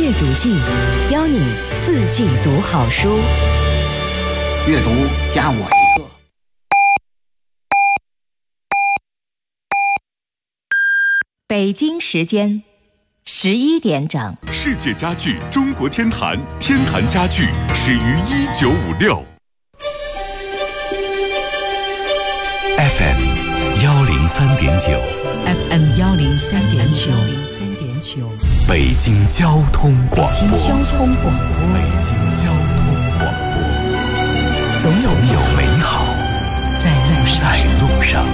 阅读季，邀你4季读好书。 阅读加我一个。 北京时间11点整， 世界家具中国天坛，天坛家具始于1956。FM 103.9 FM 103.9， 北京交通广播。 北京交通广播， 北京交通广播， 总有美好在路上。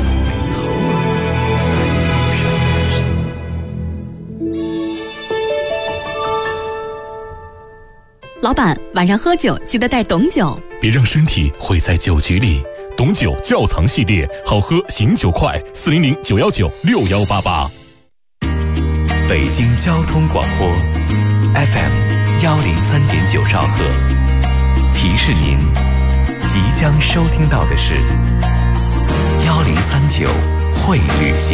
老板，晚上喝酒记得带董酒， 别让身体毁在酒局里。董酒窖藏系列，好喝醒酒快，400-919-6188。北京交通广播 FM 103.9兆赫，提示您即将收听到的是1039会旅行。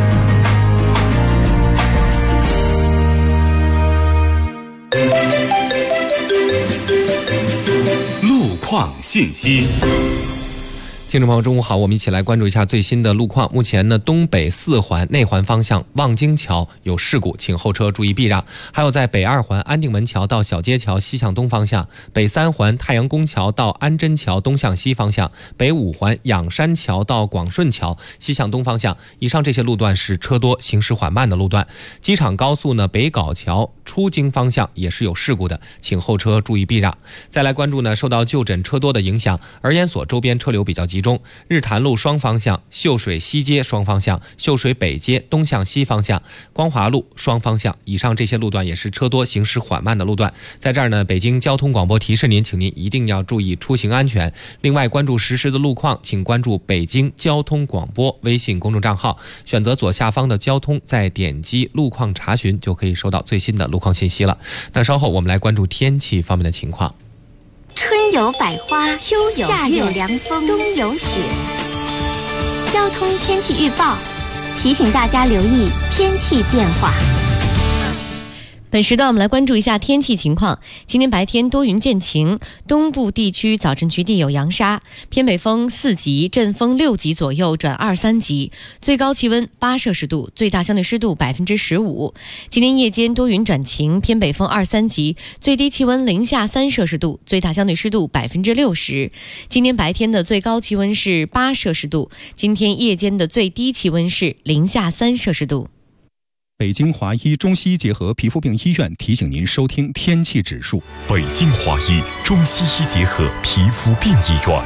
路况信息。 听众朋友中午好，我们一起来关注一下最新的路况。目前呢，东北4环内环方向望京桥有事故，请后车注意避让。还有在北2环安定门桥到小街桥西向东方向，北3环太阳宫桥到安贞桥东向西方向，北5环仰山桥到广顺桥西向东方向。以上这些路段是车多行驶缓慢的路段。机场高速呢，北碖桥出京方向也是有事故的，请后车注意避让。再来关注呢，受到就诊车多的影响，儿研所周边车流比较集中，日坛路双方向、秀水西街双方向、秀水北街东向西方向、光华路双方向，以上这些路段也是车多行驶缓慢的路段。在这儿呢，北京交通广播提示您，请您一定要注意出行安全。另外，关注实时的路况，请关注北京交通广播微信公众账号，选择左下方的交通，再点击路况查询，就可以收到最新的路况信息了。那稍后我们来关注天气方面的情况。 春有百花，秋有夏有凉风，冬有雪。交通天气预报提醒大家留意天气变化。 本时段我们来关注一下天气情况。今天白天多云见晴，东部地区早晨局地有扬沙，偏北风4级，阵风6级左右转2、3级，最高气温8摄氏度，最大相对湿度15%。今天夜间多云转晴，偏北风2、3级，最低气温零下3摄氏度，最大相对湿度60%。今天白天的最高气温是8摄氏度，今天夜间的最低气温是零下3摄氏度。 北京华医中西医结合皮肤病医院提醒您收听天气指数。 北京华医中西医结合皮肤病医院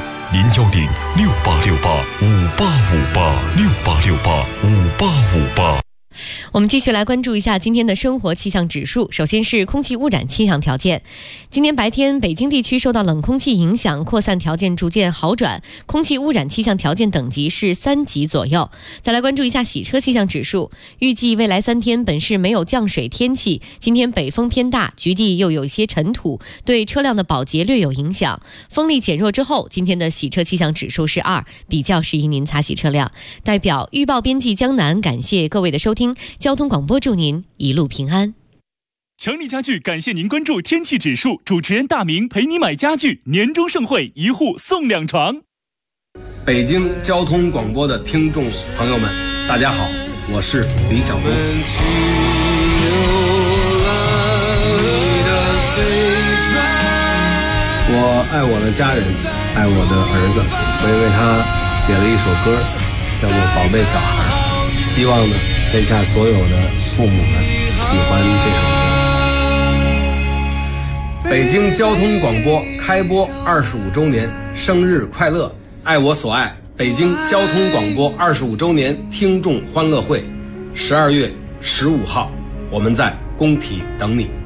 ，010-6868-5858，6868-5858。 我们继续来关注一下今天的生活气象指数。首先是空气污染气象条件。今天白天北京地区受到冷空气影响，扩散条件逐渐好转，空气污染气象条件等级是3级左右。再来关注一下洗车气象指数。预计未来3天本市没有降水天气，今天北风偏大，局地又有一些尘土，对车辆的保洁略有影响。风力减弱之后，今天的洗车气象指数是2，比较适宜您擦洗车辆。代表预报编辑江南感谢各位的收听，交通广播祝您一路平安。 强力家具感谢您关注天气指数，主持人大明陪你买家具，年终盛会1户送2床。 北京交通广播的听众朋友们，大家好，我是李小璐。我爱我的家人，爱我的儿子，我也为他写了一首歌，叫做《宝贝小孩》，希望呢天下所有的父母们喜欢这首歌。北京交通广播开播25周年，生日快乐！爱我所爱，北京交通广播25周年听众欢乐会，12月15号，我们在工体等你。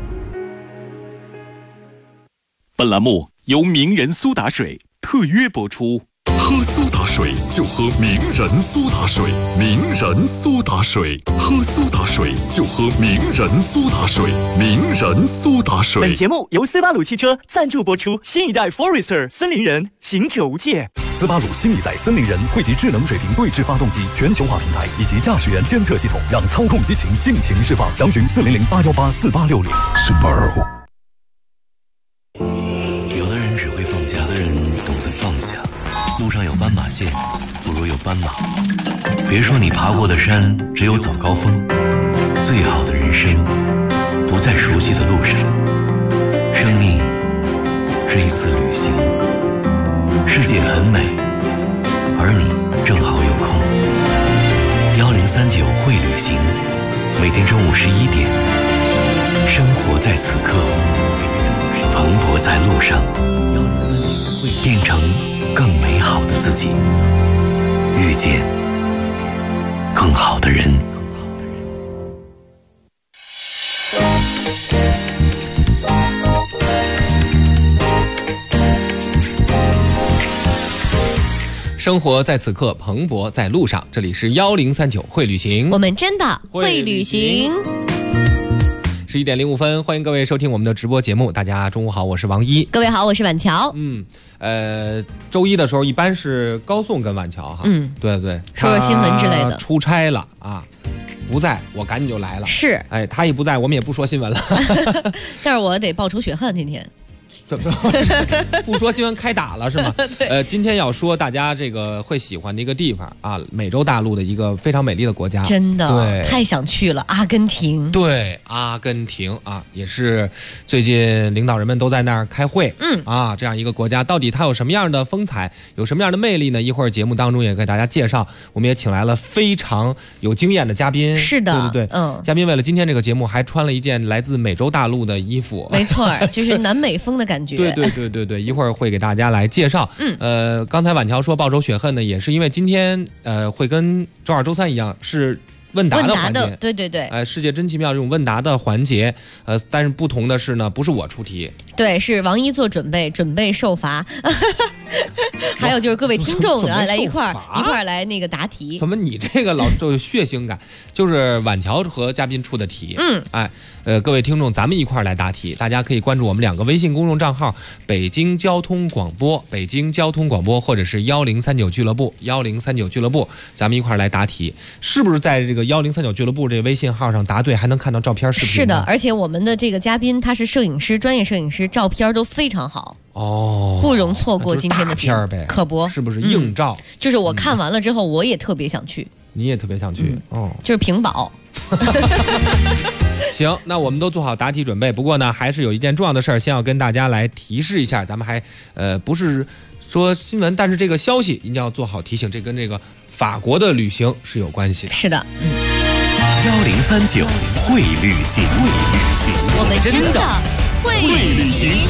本栏目由名人苏打水特约播出。 喝苏打水就喝名人苏打水，名人苏打水，喝苏打水就喝名人苏打水，名人苏打水。 本节目由斯巴鲁汽车赞助播出，新一代 Forester 森林人，行者无界。 斯巴鲁新一代森林人汇集智能水平对置发动机、全球化平台以及驾驶员监测系统，让操控激情尽情释放。详询400-818-4860。Subaru。 有的人只会放假，有的人懂得放下。路上有斑马线，不如有斑马。别说你爬过的山只有早高峰，最好的人生不在熟悉的路上。生命是一次旅行，世界很美，而你正好有空。1039会旅行，每天中午11点，生活在此刻，蓬勃在路上，变成更美好的自己，遇见更好的人。 生活在此刻，蓬勃在路上。这里是1039会旅行， 我们真的会旅行。 11点05分，欢迎各位收听我们的直播节目。大家中午好，我是王一。 各位好，我是婉乔。 周一的时候一般是高颂跟婉乔哈。对对， 说说新闻之类的。 出差了啊，不在，我赶紧就来了。 是， 哎，他一不在，我们也不说新闻了。 但是我得报仇雪恨今天。 不说新闻开打了是吗？今天要说大家这个会喜欢的一个地方啊，美洲大陆的一个非常美丽的国家， 真的， 对， 太想去了，阿根廷。 对，阿根廷啊，也是最近领导人们都在那儿开会。这样一个国家到底它有什么样的风采，有什么样的魅力呢？一会儿节目当中也给大家介绍，我们也请来了非常有经验的嘉宾。 是的， 对，嘉宾为了今天这个节目还穿了一件来自美洲大陆的衣服， 没错，就是南美风的感觉。 对，一会儿会给大家来介绍。刚才婉乔说报仇雪恨呢，也是因为今天会跟周二、周三一样是问答的环节。 对， 世界真奇妙这种问答的环节，但是不同的是呢，不是我出题， 对，是王一做准备受罚。还有就是各位听众啊，来一块儿来那个答题。 怎么你这个老有血腥感？就是婉乔和嘉宾出的题。各位听众，咱们一块儿来答题。大家可以关注我们2个微信公众账号：北京交通广播、北京交通广播，或者是1039俱乐部、1039俱乐部。咱们一块儿来答题，是不是在这个1039俱乐部这个微信号上答对，还能看到照片、视频？ 是的，而且我们的这个嘉宾他是摄影师，专业摄影师，照片都非常好。不容错过今天的片儿呗， 可不， 是不是硬照？ 就是我看完了之后，我也特别想去。 你也特别想去就是屏保。 行，那我们都做好答题准备。不过呢，还是有一件重要的事儿，先要跟大家来提示一下。咱们还不是说新闻，但是这个消息一定要做好提醒，这跟这个法国的旅行是有关系的。 是的 ，1039会旅行， 我们真的会旅行。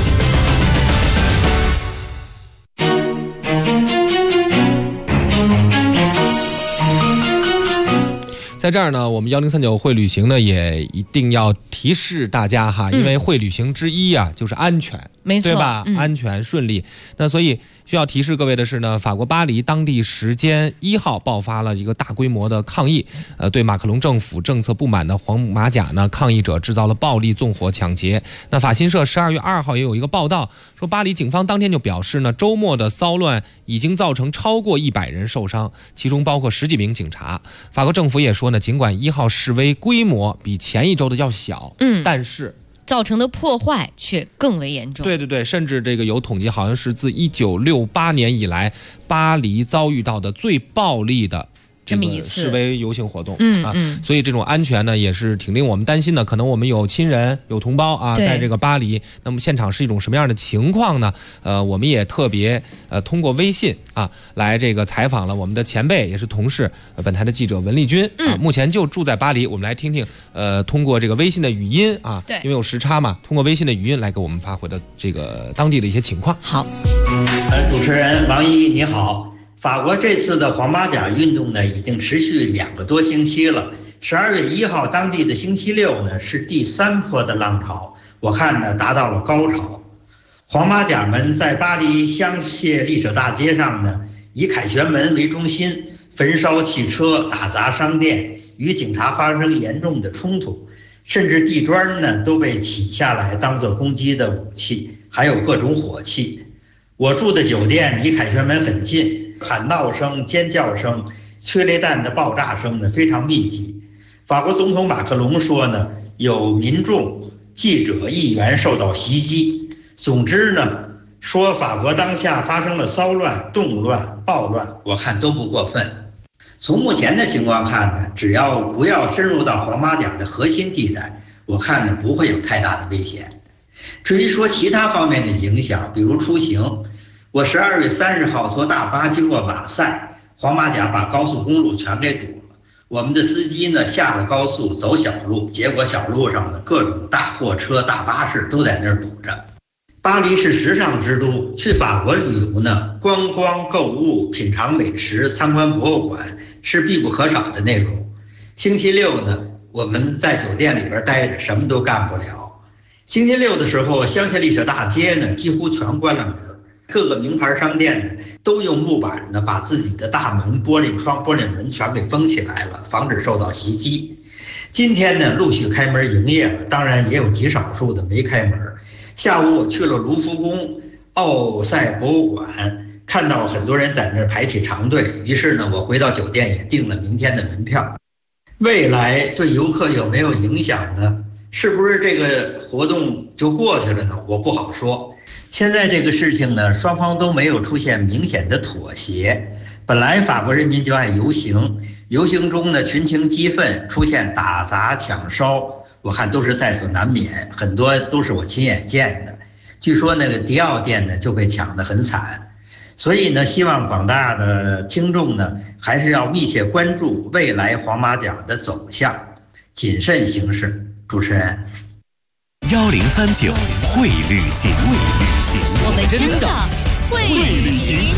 在这儿呢，我们1039会旅行呢，也一定要提示大家哈，因为会旅行之一啊，就是安全， 没错， 对吧？安全顺利。那所以需要提示各位的是呢，法国巴黎当地时间1号爆发了一个大规模的抗议，对马克龙政府政策不满的黄马甲呢，抗议者制造了暴力纵火抢劫。那法新社12月2号也有一个报道说，巴黎警方当天就表示呢，周末的骚乱已经造成超过100人受伤，其中包括10几名警察。法国政府也说呢，尽管1号示威规模比前一周的要小，但是造成的破坏却更为严重。 对，甚至这个有统计，好像是自1968年以来，巴黎遭遇到的最暴力的这么一次示威游行活动。所以这种安全呢，也是挺令我们担心的。可能我们有亲人、有同胞啊，在这个巴黎，那么现场是一种什么样的情况呢？我们也特别通过微信啊，来这个采访了我们的前辈，也是同事，本台的记者文丽君啊，目前就住在巴黎。我们来听听通过这个微信的语音啊，因为有时差嘛，通过微信的语音来给我们发回的这个当地的一些情况。 好， 主持人王一你好。法国这次的黄马甲运动呢，已经持续2个多星期了。12月1号当地的星期六呢，是第3波的浪潮，我看呢达到了高潮。黄马甲们在巴黎香榭丽舍大街上呢， 以凯旋门为中心，焚烧汽车、打砸商店，与警察发生严重的冲突，甚至地砖呢都被起下来当作攻击的武器，还有各种火器。我住的酒店离凯旋门很近，喊闹声、尖叫声、催泪弹的爆炸声呢非常密集。法国总统马克龙说呢，有民众、记者、议员受到袭击。总之呢，说法国当下发生了骚乱、动乱、暴乱，我看都不过分。从目前的情况看呢，只要不要深入到黄马甲的核心地带，我看呢不会有太大的危险。至于说其他方面的影响，比如出行，我12月30号坐大巴经过马赛，黄马甲把高速公路全给堵了。我们的司机呢下了高速走小路，结果小路上的各种大货车、大巴士都在那儿堵着。巴黎是时尚之都，去法国旅游呢，观光、购物、品尝美食、参观博物馆是必不可少的内容。星期六呢，我们在酒店里边待着，什么都干不了。星期六的时候，香榭丽舍大街呢几乎全关了门，各个名牌商店呢都用木板呢把自己的大门、玻璃窗、玻璃门全给封起来了，防止受到袭击。今天呢陆续开门营业了，当然也有极少数的没开门。下午我去了卢浮宫、奥赛博物馆，看到很多人在那儿排起长队，于是呢我回到酒店也订了明天的门票。未来对游客有没有影响呢？是不是这个活动就过去了呢？我不好说。现在这个事情呢，双方都没有出现明显的妥协。本来法国人民就爱游行，游行中呢群情激愤，出现打砸抢烧，我看都是在所难免，很多都是我亲眼见的。据说那个迪奥店呢就被抢得很惨，所以呢，希望广大的听众呢还是要密切关注未来黄马甲的走向，谨慎行事。主持人 ，1039会旅行， 我们真的会旅行。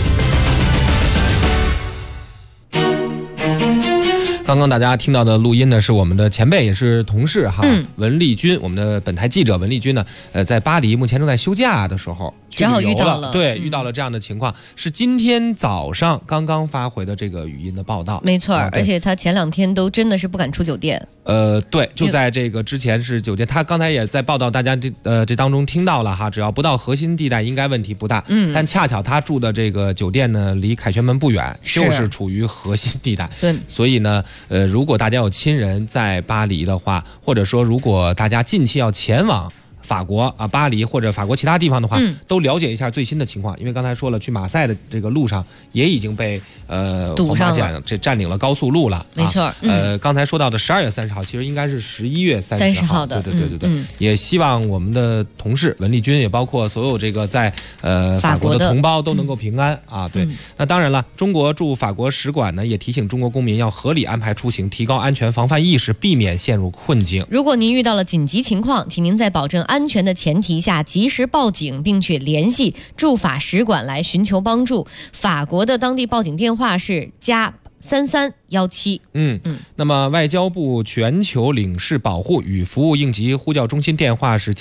刚刚大家听到的录音呢，是我们的前辈也是同事哈，文丽君，我们的本台记者文丽君呢，在巴黎目前正在休假的时候， 正好遇到了， 对，遇到了这样的情况，是今天早上刚刚发回的这个语音的报道。 没错，而且他前2天都真的是不敢出酒店。 对，就在这个之前是酒店，他刚才也在报道，大家这当中听到了哈，只要不到核心地带，应该问题不大。但恰巧他住的这个酒店呢，离凯旋门不远，就是处于核心地带。所以呢，如果大家有亲人在巴黎的话，或者说如果大家近期要前往法国啊，巴黎或者法国其他地方的话，都了解一下最新的情况。因为刚才说了，去马赛的这个路上也已经被堵上了， 这占领了高速路了。 没错。 刚才说到的12月30号，其实应该是11月30号的。 对。也希望我们的同事文丽君，也包括所有这个在法国的同胞都能够平安啊。对。那当然了，中国驻法国使馆呢也提醒中国公民要合理安排出行，提高安全防范意识，避免陷入困境。 如果您遇到了紧急情况，请您在保证安全的前提下及时报警，并且联系驻法使馆来寻求帮助。法国的当地报警电话是+3317。 那么外交部全球领事保护与服务应急呼叫中心电话是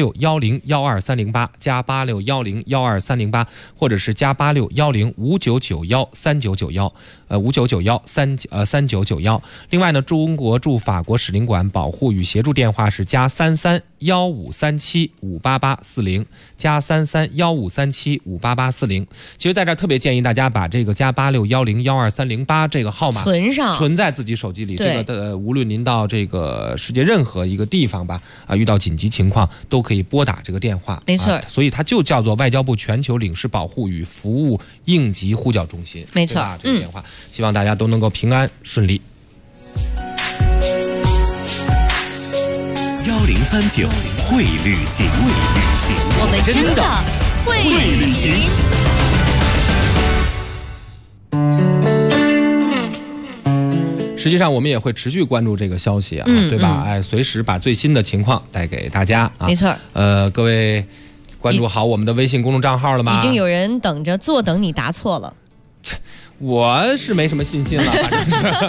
+8610123008+8610123008，或者是+8610599139913991。另外呢，中国驻法国使领馆保护与协助电话是+3315375884+3315375884。其实在这儿特别建议大家把这个+8610123008这个号码存在自己手机里。这个无论您到这个世界任何一个地方吧，遇到紧急情况都可以拨打这个电话。 没错。 所以它就叫做外交部全球领事保护与服务应急呼叫中心。 没错。 这个电话，希望大家都能够平安顺利。 1039会旅行， 我们真的会旅行。 实际上我们也会持续关注这个消息啊，对吧？随时把最新的情况带给大家啊。 没错。 各位关注好我们的微信公众账号了吗？ 已经有人等着坐等你答错了。 我是没什么信心了，反正是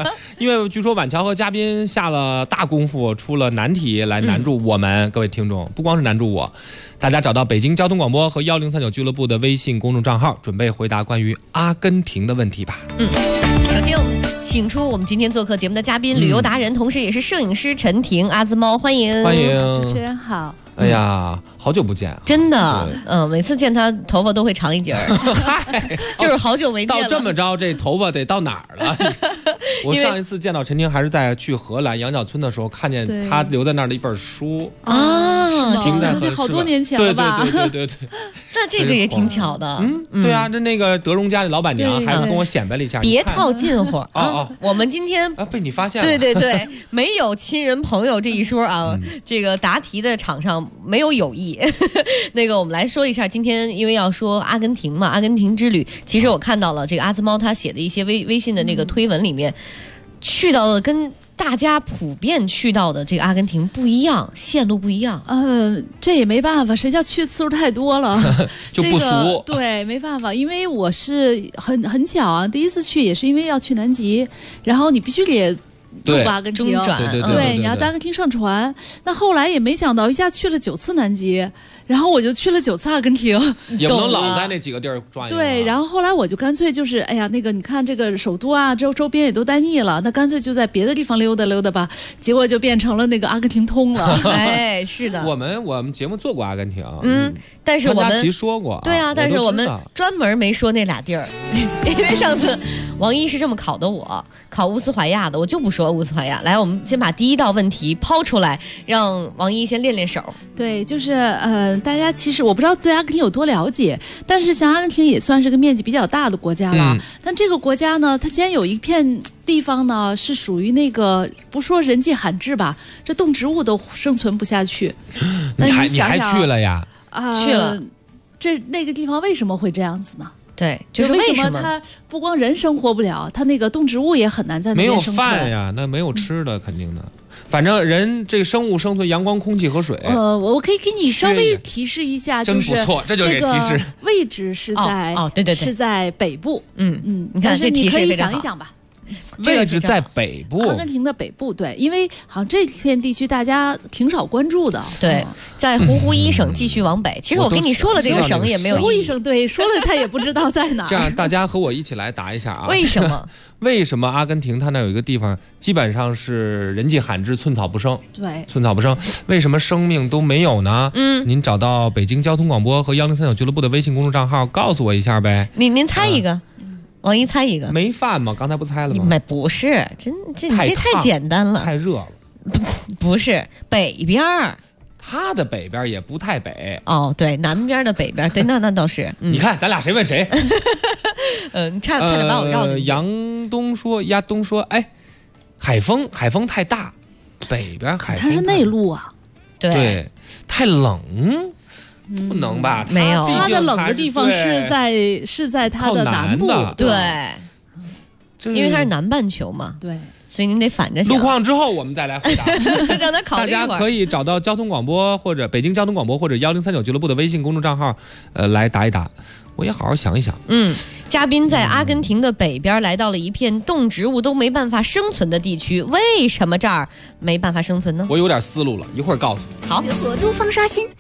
因为据说晚桥和嘉宾下了大功夫，出了难题来难住我们、各位听众，不光是难住我，大家找到北京交通广播和1039俱乐部的微信公众账号，准备回答关于阿根廷的问题吧。 首先我们请出我们今天做客节目的嘉宾，旅游达人，同时也是摄影师陈婷，阿兹猫，欢迎。 欢迎， 主持人好。 哎呀，好久不见， 真的，每次见他头发都会长一截儿，就是好久没见了。 到这么着，这头发得到哪儿了？我上一次见到陈婷还是在去荷兰羊角村的时候，看见他留在那儿的一本书啊， 停在好多年前了吧？ 对。 那这个也挺巧的， 对啊，那个德荣家的老板娘还跟我显摆了一下， 别套近乎啊！我们今天被你发现了， 对，没有亲人朋友这一说啊，这个答题的场上没有友谊。那个我们来说一下，今天因为要说阿根廷嘛，阿根廷之旅，其实我看到了这个阿兹猫他写的一些微信的那个推文里面，去到了跟大家普遍去到的这个阿根廷不一样，线路不一样。 这也没办法，谁叫去次数太多了就不俗。 对，没办法，因为我是很巧啊，第一次去也是因为要去南极，然后你必须得路过阿根廷， 对， 你要在阿根廷上船。那后来也没想到一下去了9次南极，然后我就去了9次阿根廷， 也不能老在那几个地儿转悠。 对，然后后来我就干脆就是，哎呀，那个你看这个首都啊，周边也都待腻了，那干脆就在别的地方溜达溜达吧。结果就变成了那个阿根廷通了。 哎，是的， 我们节目做过阿根廷， 但是我们潘佳琪说过， 对啊，但是我们专门没说那俩地儿，因为上次王一是这么考的我，考乌斯怀亚的，我就不说乌斯怀亚。来，我们先把第一道问题抛出来，让王一先练练手。 对，就是大家其实我不知道对阿根廷有多了解，但是像阿根廷也算是个面积比较大的国家了。但这个国家呢，它竟然有一片地方呢是属于那个不说人迹罕至吧，这动植物都生存不下去。 你还去了呀？ 去了。 那个地方为什么会这样子呢？ 对，就是为什么它不光人生活不了，它那个动植物也很难在那边生存。 没有饭呀，那没有吃的肯定的。反正人这个生物生存阳光、空气和水。 我可以给你稍微提示一下， 真不错，这就给提示。 位置是在对， 是在北部。 你看， 是你可以想一想吧。 位置在北部， 阿根廷的北部，对，因为好像这片地区大家挺少关注的。 对，在胡胡一省继续往北。其实我跟你说了，这个省也没有。 胡胡一省，对，说了他也不知道在哪。 这样，大家和我一起来答一下啊。 为什么？ 为什么阿根廷它那有一个地方基本上是人迹罕至、寸草不生？ 对， 寸草不生。为什么生命都没有呢？您找到北京交通广播和1039俱乐部的微信公众账号，告诉我一下呗。 您猜一个。王一猜一个， 没饭吗？刚才不猜了吗？ 不是，这太简单了， 太热了。 不是北边儿， 它的北边也不太北。 哦，对，南边的北边，对，那倒是。 你看，咱俩谁问谁？ 差点把我绕进去。 杨东说，哎，海风太大，北边海风它是内陆啊， 对， 太冷。不能吧？ 没有， 它的冷的地方是在它的南部， 对，因为它是南半球嘛， 对， 所以您得反着想。 路况之后我们再来回答， 让他考虑一会儿。 大家可以找到交通广播或者北京交通广播或者1039俱乐部的微信公众账号，来答一答。我也好好想一想。 嘉宾在阿根廷的北边来到了一片动植物都没办法生存的地区，为什么这儿没办法生存呢？ 我有点思路了，一会儿告诉你。 好， 东方刷新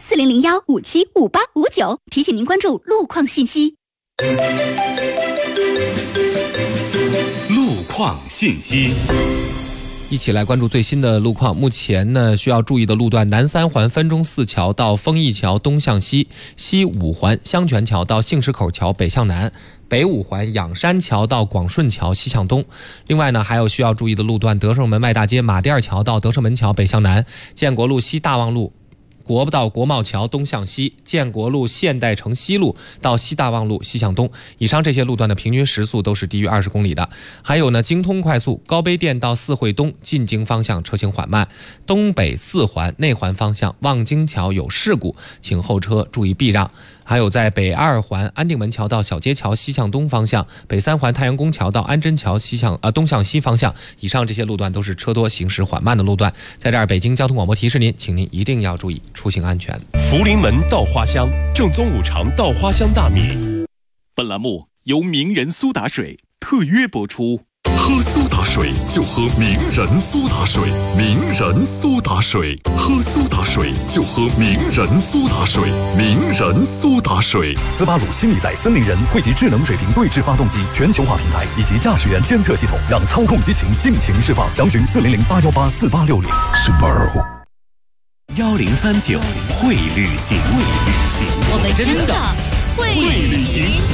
4001575859，提醒您关注路况信息。 路况信息。 一起来关注最新的路况。目前呢，需要注意的路段：南三环分钟寺桥到丰益桥东向西，西五环香泉桥到杏石口桥北向南，北五环仰山桥到广顺桥西向东。另外呢，还有需要注意的路段：德胜门外大街马甸桥到德胜门桥北向南，建国路西大望路国道国贸桥东向西，建国路现代城西路到西大望路西向东。以上这些路段的平均时速都是低于20公里的。还有呢，京通快速高碑店到四惠东进京方向车行缓慢，东北4环内环方向望京桥有事故，请后车注意避让。还有在北2环安定门桥到小街桥西向东方向，北3环太阳宫桥到安贞桥东向西方向。以上这些路段都是车多行驶缓慢的路段。在这儿，北京交通广播提示您，请您一定要注意出行安全。 福临门稻花香，正宗五常稻花香大米。 本栏目由名人苏打水特约播出。 喝苏打水就喝名人苏打水，名人苏打水，喝苏打水就喝名人苏打水，名人苏打水。 斯巴鲁新一代森林人汇集智能水平对置发动机、全球化平台以及驾驶员监测系统，让操控激情尽情释放。详询400-818-4860。Subaru。 1039会旅行， 我们真的会旅行。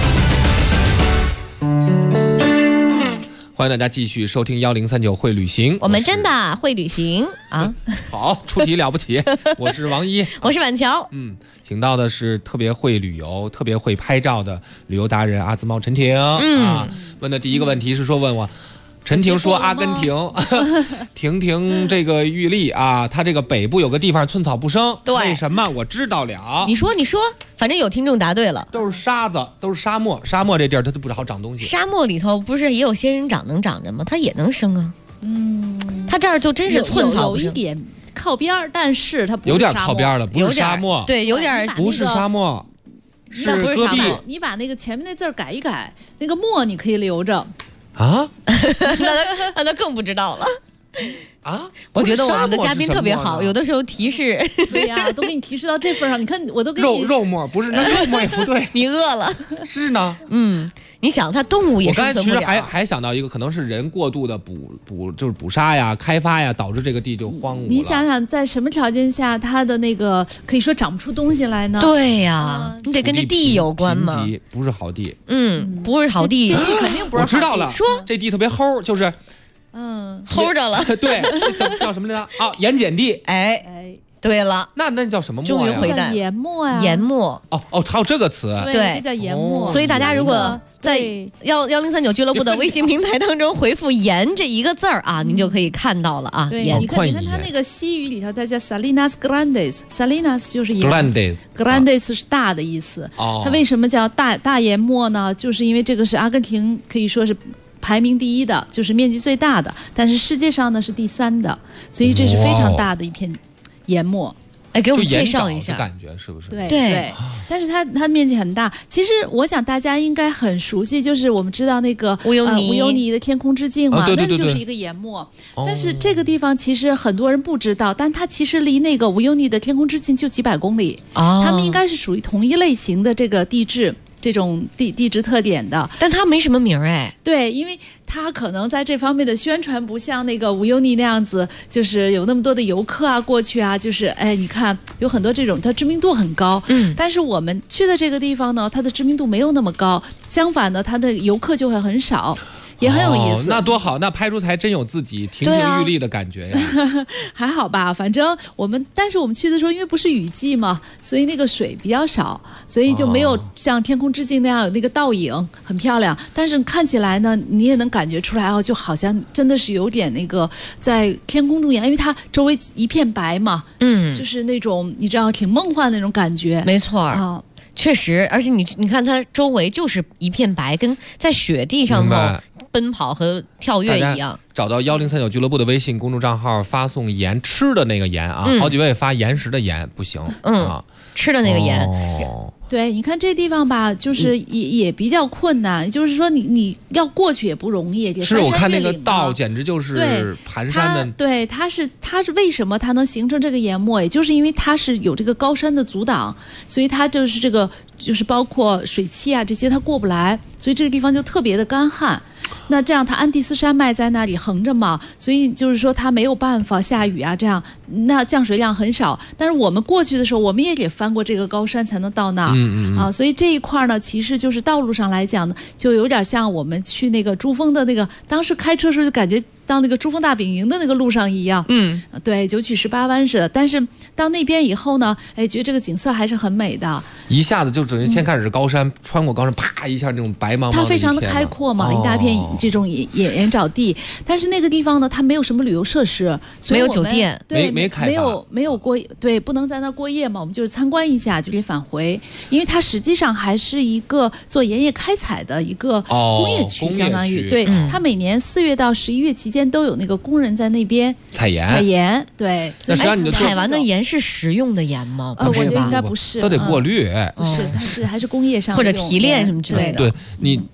欢迎大家继续收听1039会旅行， 我们真的会旅行啊！ 好，出题了不起，我是王一， 我是婉乔。 请到的是特别会旅游、特别会拍照的旅游达人阿兹猫陈婷问的第一个问题是说问我。陈婷说：“阿根廷，婷这个玉立啊，它这个北部有个地方寸草不生， 对， 为什么？我知道了。 你说，反正有听众答对了， 都是沙子，都是沙漠，沙漠这地儿它都不好长东西。 沙漠里头不是也有仙人掌能长着吗？它也能生啊。它这儿就真是寸草不生， 有一点靠边儿，但是它不是有点靠边了，不是沙漠， 对，有点不是沙漠，是戈壁。 你把那个前面那字改一改，那个漠你可以留着。” 啊， 那更不知道了啊！ 我觉得我们的嘉宾特别好，有的时候提示， 对呀，都给你提示到这份上。你看，我都给你肉末不是，那肉末也不对， 你饿了是呢。 你想，它动物也生存不了。 我刚才其实还想到一个，可能是人过度的捕杀呀、开发呀，导致这个地就荒芜了。 你想想，在什么条件下，它的那个可以说长不出东西来呢？ 对呀，你得跟这地有关嘛。 不是好地， 不是好地， 这地肯定不是好地。 我知道了， 说这地特别齁，就是齁着了。 对，叫什么来着？啊，盐碱地。 哎。对了， 那叫什么末呀？终于回答， 研末呀， 研末。 哦，还有这个词， 对，叫研末。 所以大家如果在1039俱乐部的微信平台当中回复“盐”这一个字儿啊，您就可以看到了啊。 对，你看它那个西语里头，它叫 Salinas Grandes，Salinas 就是盐 ，Grandes 是大的意思。它为什么叫大研末呢？就是因为这个是阿根廷可以说是排名第一的，就是面积最大的，但是世界上呢是第3的，所以这是非常大的一片。研末， 给我们介绍一下， 感觉是不是？ 对，但是它面积很大。其实我想大家应该很熟悉，就是我们知道那个无忧尼的天空之镜嘛， 那个就是一个研末。但是这个地方其实很多人不知道，但它其实离那个无忧尼的天空之镜就几百公里。它们应该是属于同一类型的这个地质。这种地质特点的， 但它没什么名哎。 对，因为它可能在这方面的宣传不像那个无忧尼那样子，就是有那么多的游客啊过去啊，就是你看有很多这种，它知名度很高。但是我们去的这个地方呢，它的知名度没有那么高，相反呢，它的游客就会很少。也很有意思， 那多好，那拍出才真有自己亭亭玉立的感觉呀。 还好吧，反正但是我们去的时候，因为不是雨季嘛，所以那个水比较少，所以就没有像天空之镜那样有那个倒影，很漂亮。但是看起来呢，你也能感觉出来就好像真的是有点那个在天空中一样，因为它周围一片白嘛，就是那种你知道挺梦幻的那种感觉。 没错啊。确实，而且你看它周围就是一片白，跟在雪地上头奔跑和跳跃一样。 找到1039俱乐部的微信公众账号，发送盐，吃的那个盐啊，好几位发岩石的盐不行， 吃的那个盐。 对，你看这地方吧，就是也比较困难，就是说你要过去也不容易。 是我看那个道简直就是盘山的。 对，它是为什么它能形成这个研末？也就是因为它是有这个高山的阻挡，所以它就是这个就是包括水汽啊这些它过不来，所以这个地方就特别的干旱。那这样它安第斯山脉在那里横着嘛，所以就是说它没有办法下雨啊，这样那降水量很少。但是我们过去的时候，我们也得翻过这个高山才能到那儿。所以这一块呢，其实就是道路上来讲呢，就有点像我们去那个珠峰的那个，当时开车的时候就感觉到那个珠峰大本营的那个路上一样。对，9曲18弯似的。但是到那边以后呢，觉得这个景色还是很美的。 一下子就等于先开始是高山，穿过高山，啪一下那种白茫茫的一片。 它非常的开阔嘛，一大片这种岩沼地。但是那个地方呢，它没有什么旅游设施， 没有酒店， 对， 没开发， 没有对，不能在那过夜嘛。我们就是参观一下就得返回，因为它实际上还是一个做盐业开采的一个工业区，相当于对。它每年4月到11月期间都有那个工人在那边采盐。 对， 那实际上你采完的盐是食用的盐吗？ 我觉得应该不是， 都得过滤。 不是，它还是工业上或者提炼什么之类的。 对你。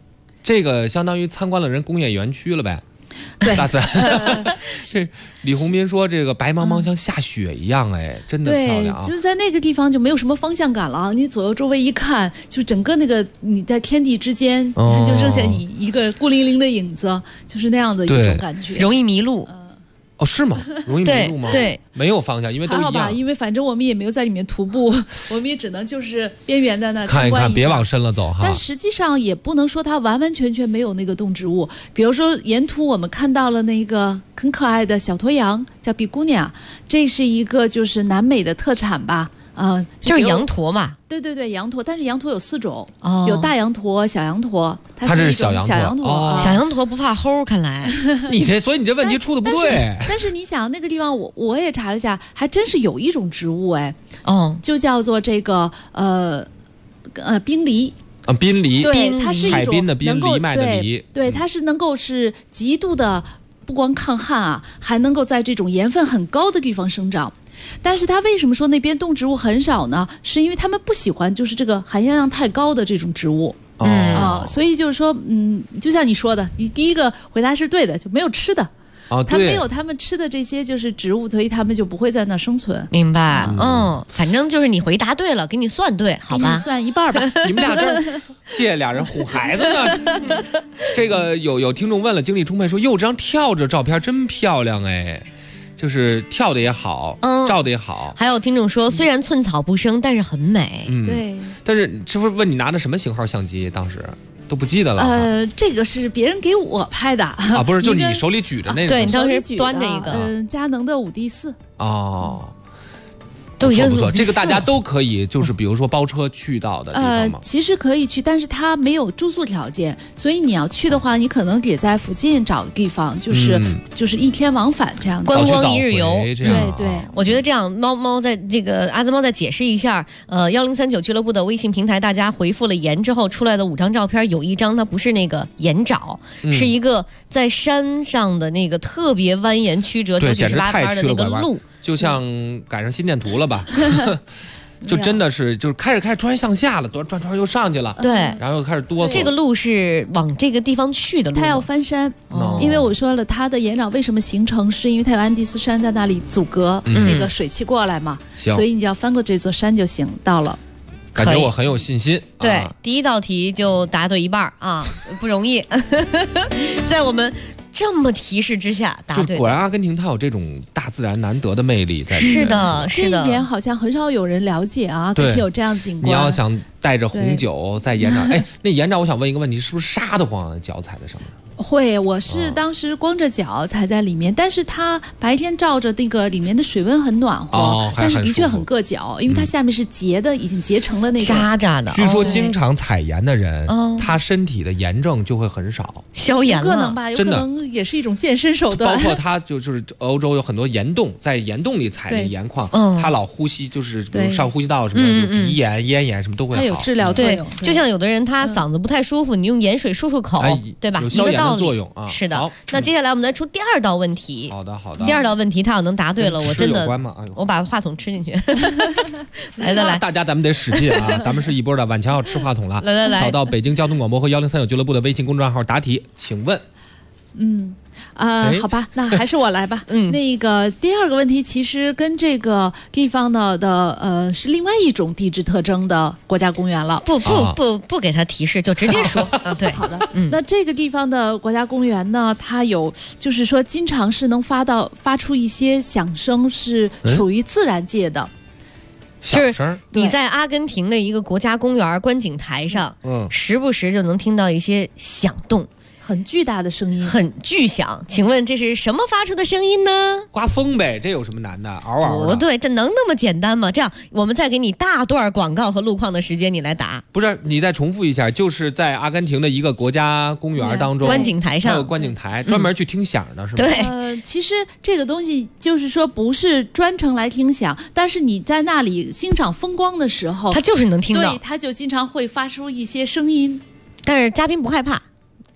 这个相当于参观了人工业园区了呗。 对， 大自然。是李洪斌说，这个白茫茫像下雪一样，哎，真的漂亮啊！ 对，就是在那个地方就没有什么方向感了，你左右周围一看，就整个那个你在天地之间，就剩下你一个孤零零的影子，就是那样的一种感觉， 容易迷路。 哦，是吗？容易迷路吗？ 对， 没有方向，因为都一样。 还好吧，因为反正我们也没有在里面徒步，我们也只能就是边缘在那看一看，别往深了走哈。 但实际上也不能说它完完全全没有那个动植物，比如说沿途我们看到了那个很可爱的小驼羊，叫比姑娘，这是一个就是南美的特产吧。 就是羊驼嘛。 对对对，羊驼，但是羊驼有4种，有大羊驼、小羊驼， 它是小羊驼， 小羊驼不怕齁，看来所以你这问题出的不对。 但是你想那个地方，我也查了一下，还真是有一种植物，哎，就叫做这个冰梨。 冰梨， 对，它是一种海滨的滨，藜麦的藜， 对，它是能够是极度的不光抗旱啊，还能够在这种盐分很高的地方生长。但是它为什么说那边动植物很少呢？是因为他们不喜欢就是这个含盐量太高的这种植物。所以就是说，就像你说的，你第一个回答是对的，就没有吃的。它没有他们吃的这些就是植物，所以他们就不会在那生存。 明白？反正就是你回答对了，给你算对，好吧？ 给你算一半吧。 你们俩这借俩人唬孩子呢？这个有听众问了，精力充沛说，哟，这张跳着照片真漂亮哎。就是跳的也好，照的也好。 还有听众说，虽然寸草不生，但是很美。 对。 但是是不是问你拿的什么型号相机？当时都不记得了。 这个是别人给我拍的啊， 不是，就你手里举着那种。 对，你当时端着一个。 佳能的5D4。 哦。 都已经不错，这个大家都可以，就是比如说包车去到的地方吗？ 其实可以去，但是它没有住宿条件，所以你要去的话，你可能得在附近找个地方，就是一天往返这样子， 观光一日游。 对， 我觉得这样，猫在这个阿兹猫再解释一下，1039俱乐部的微信平台，大家回复了盐之后出来的5张照片，有一张它不是那个盐沼，是一个在山上的那个特别蜿蜒曲折、九曲十八弯的那个路。 就像赶上心电图了吧，就真的是就是开始突然向下了，转又上去了， 对， 然后又开始哆嗦。 这个路是往这个地方去的路， 它要翻山，因为我说了，它的盐沼为什么形成，是因为它有安第斯山在那里阻隔那个水汽过来嘛，所以你要翻过这座山就行到了。 感觉我很有信心。 对，第一道题就答对一半啊，不容易。在我们这么提示之下答对， 果然阿根廷它有这种大自然难得的魅力在里面。 是的， 这一点好像很少有人了解啊，阿根廷有这样景观。 你要想带着红酒在盐沼，哎，那盐沼我想问一个问题，是不是沙得慌，脚踩在上面？ 会，我是当时光着脚踩在里面，但是它白天照着那个里面的水温很暖和，但是的确很硌脚，因为它下面是结的，已经结成了那种渣渣的。 据说经常踩盐的人，他身体的炎症就会很少， 消炎了。 有可能吧，有可能也是一种健身手段。 包括他就是欧洲有很多岩洞，在岩洞里采那盐矿，他老呼吸就是比如上呼吸道什么鼻炎、咽炎什么都会好， 它有治疗作用。 就像有的人他嗓子不太舒服，你用盐水漱漱口，对吧？ 有消炎的作用啊。 是的，那接下来我们再出第2道问题。 好的。 第2道问题，他要能答对了，我真的，我把话筒吃进去。来， 大家咱们得使劲啊！咱们是一波的，晚强要吃话筒了。 来， 找到北京交通广播和1039俱乐部的微信公众号答题，请问。 好吧，那还是我来吧。那个第2个问题其实跟这个地方的是另外一种地质特征的国家公园了。 不给他提示，就直接说。对， 好的。那这个地方的国家公园呢，它有就是说经常是能发出一些响声，是属于自然界的。 就是你在阿根廷的一个国家公园观景台上，时不时就能听到一些响动。 很巨大的声音， 很巨响。请问这是什么发出的声音呢？ 刮风呗，这有什么难的？嗷嗷的。 不对，这能那么简单吗？这样，我们再给你大段广告和路况的时间，你来答。 不是，你再重复一下，就是在阿根廷的一个国家公园当中， 观景台上还有观景台，专门去听响的是吗？ 对， 其实这个东西就是说不是专程来听响，但是你在那里欣赏风光的时候， 它就是能听到， 对，它就经常会发出一些声音。 但是嘉宾不害怕。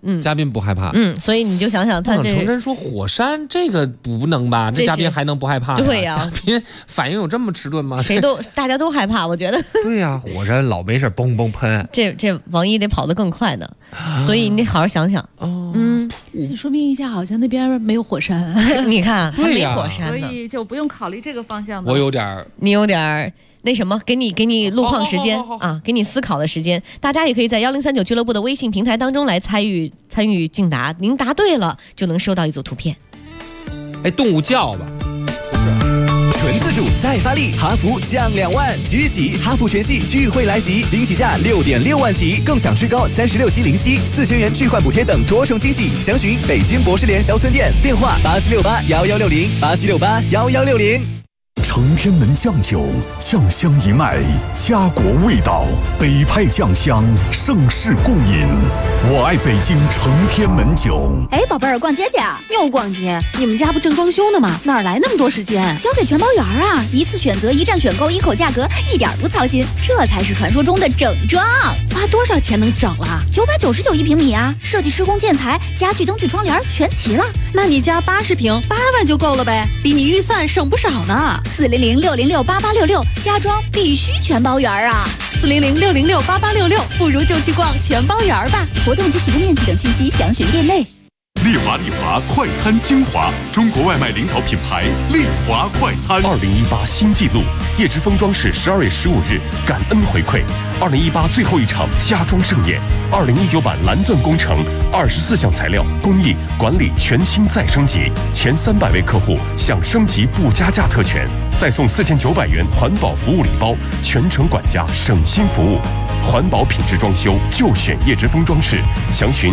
嘉宾不害怕。 所以你就想想他这。 程真说火山这个不能吧？这嘉宾还能不害怕？ 对呀， 嘉宾反应有这么迟钝吗？ 大家都害怕，我觉得。 对呀，火山老没事嘣嘣喷。 这王一得跑得更快呢，所以你得好好想想。 这说明一下，好像那边没有火山。 你看，还没火山呢，所以就不用考虑这个方向。 你有点那什么，给你路况时间啊，给你思考的时间。大家也可以在1039俱乐部的微信平台当中来参与竞答，您答对了就能收到一组图片。 动物叫吧。 纯自主再发力，哈弗降2万，即日起哈弗全系聚会来袭，惊喜价6.6万起，更享最高36期零息，4000元置换补贴等多重惊喜。详询北京博士联销村店，电话87681160，87681160。 承天门酱酒，酱香一脉，家国味道，北派酱香，盛世共饮。我爱北京承天门酒。 宝贝儿，逛街去啊？又逛街？你们家不正装修呢吗？哪来那么多时间？交给全包园啊！一次选择，一站选购，一口价格，一点不操心，这才是传说中的整装。花多少钱能整啊？999一平米啊！设计、施工、建材、家具、灯具、窗帘全齐了。 那你家80平8万就够了呗，比你预算省不少呢。 400-606-8866，家装必须全包园啊 ！400-606-8866，不如就去逛全包园吧。 活动及起步面积等信息详询店内。 丽华快餐精华，中国外卖领导品牌丽华快餐。2018新纪录，叶之峰装饰12月15日感恩回馈，2018最后一场家装盛宴，2019版蓝钻工程24项材料工艺管理全新再升级，前300位客户享升级不加价特权，再送4900元环保服务礼包，全程管家省心服务。环保品质装修就选叶之峰装饰，详询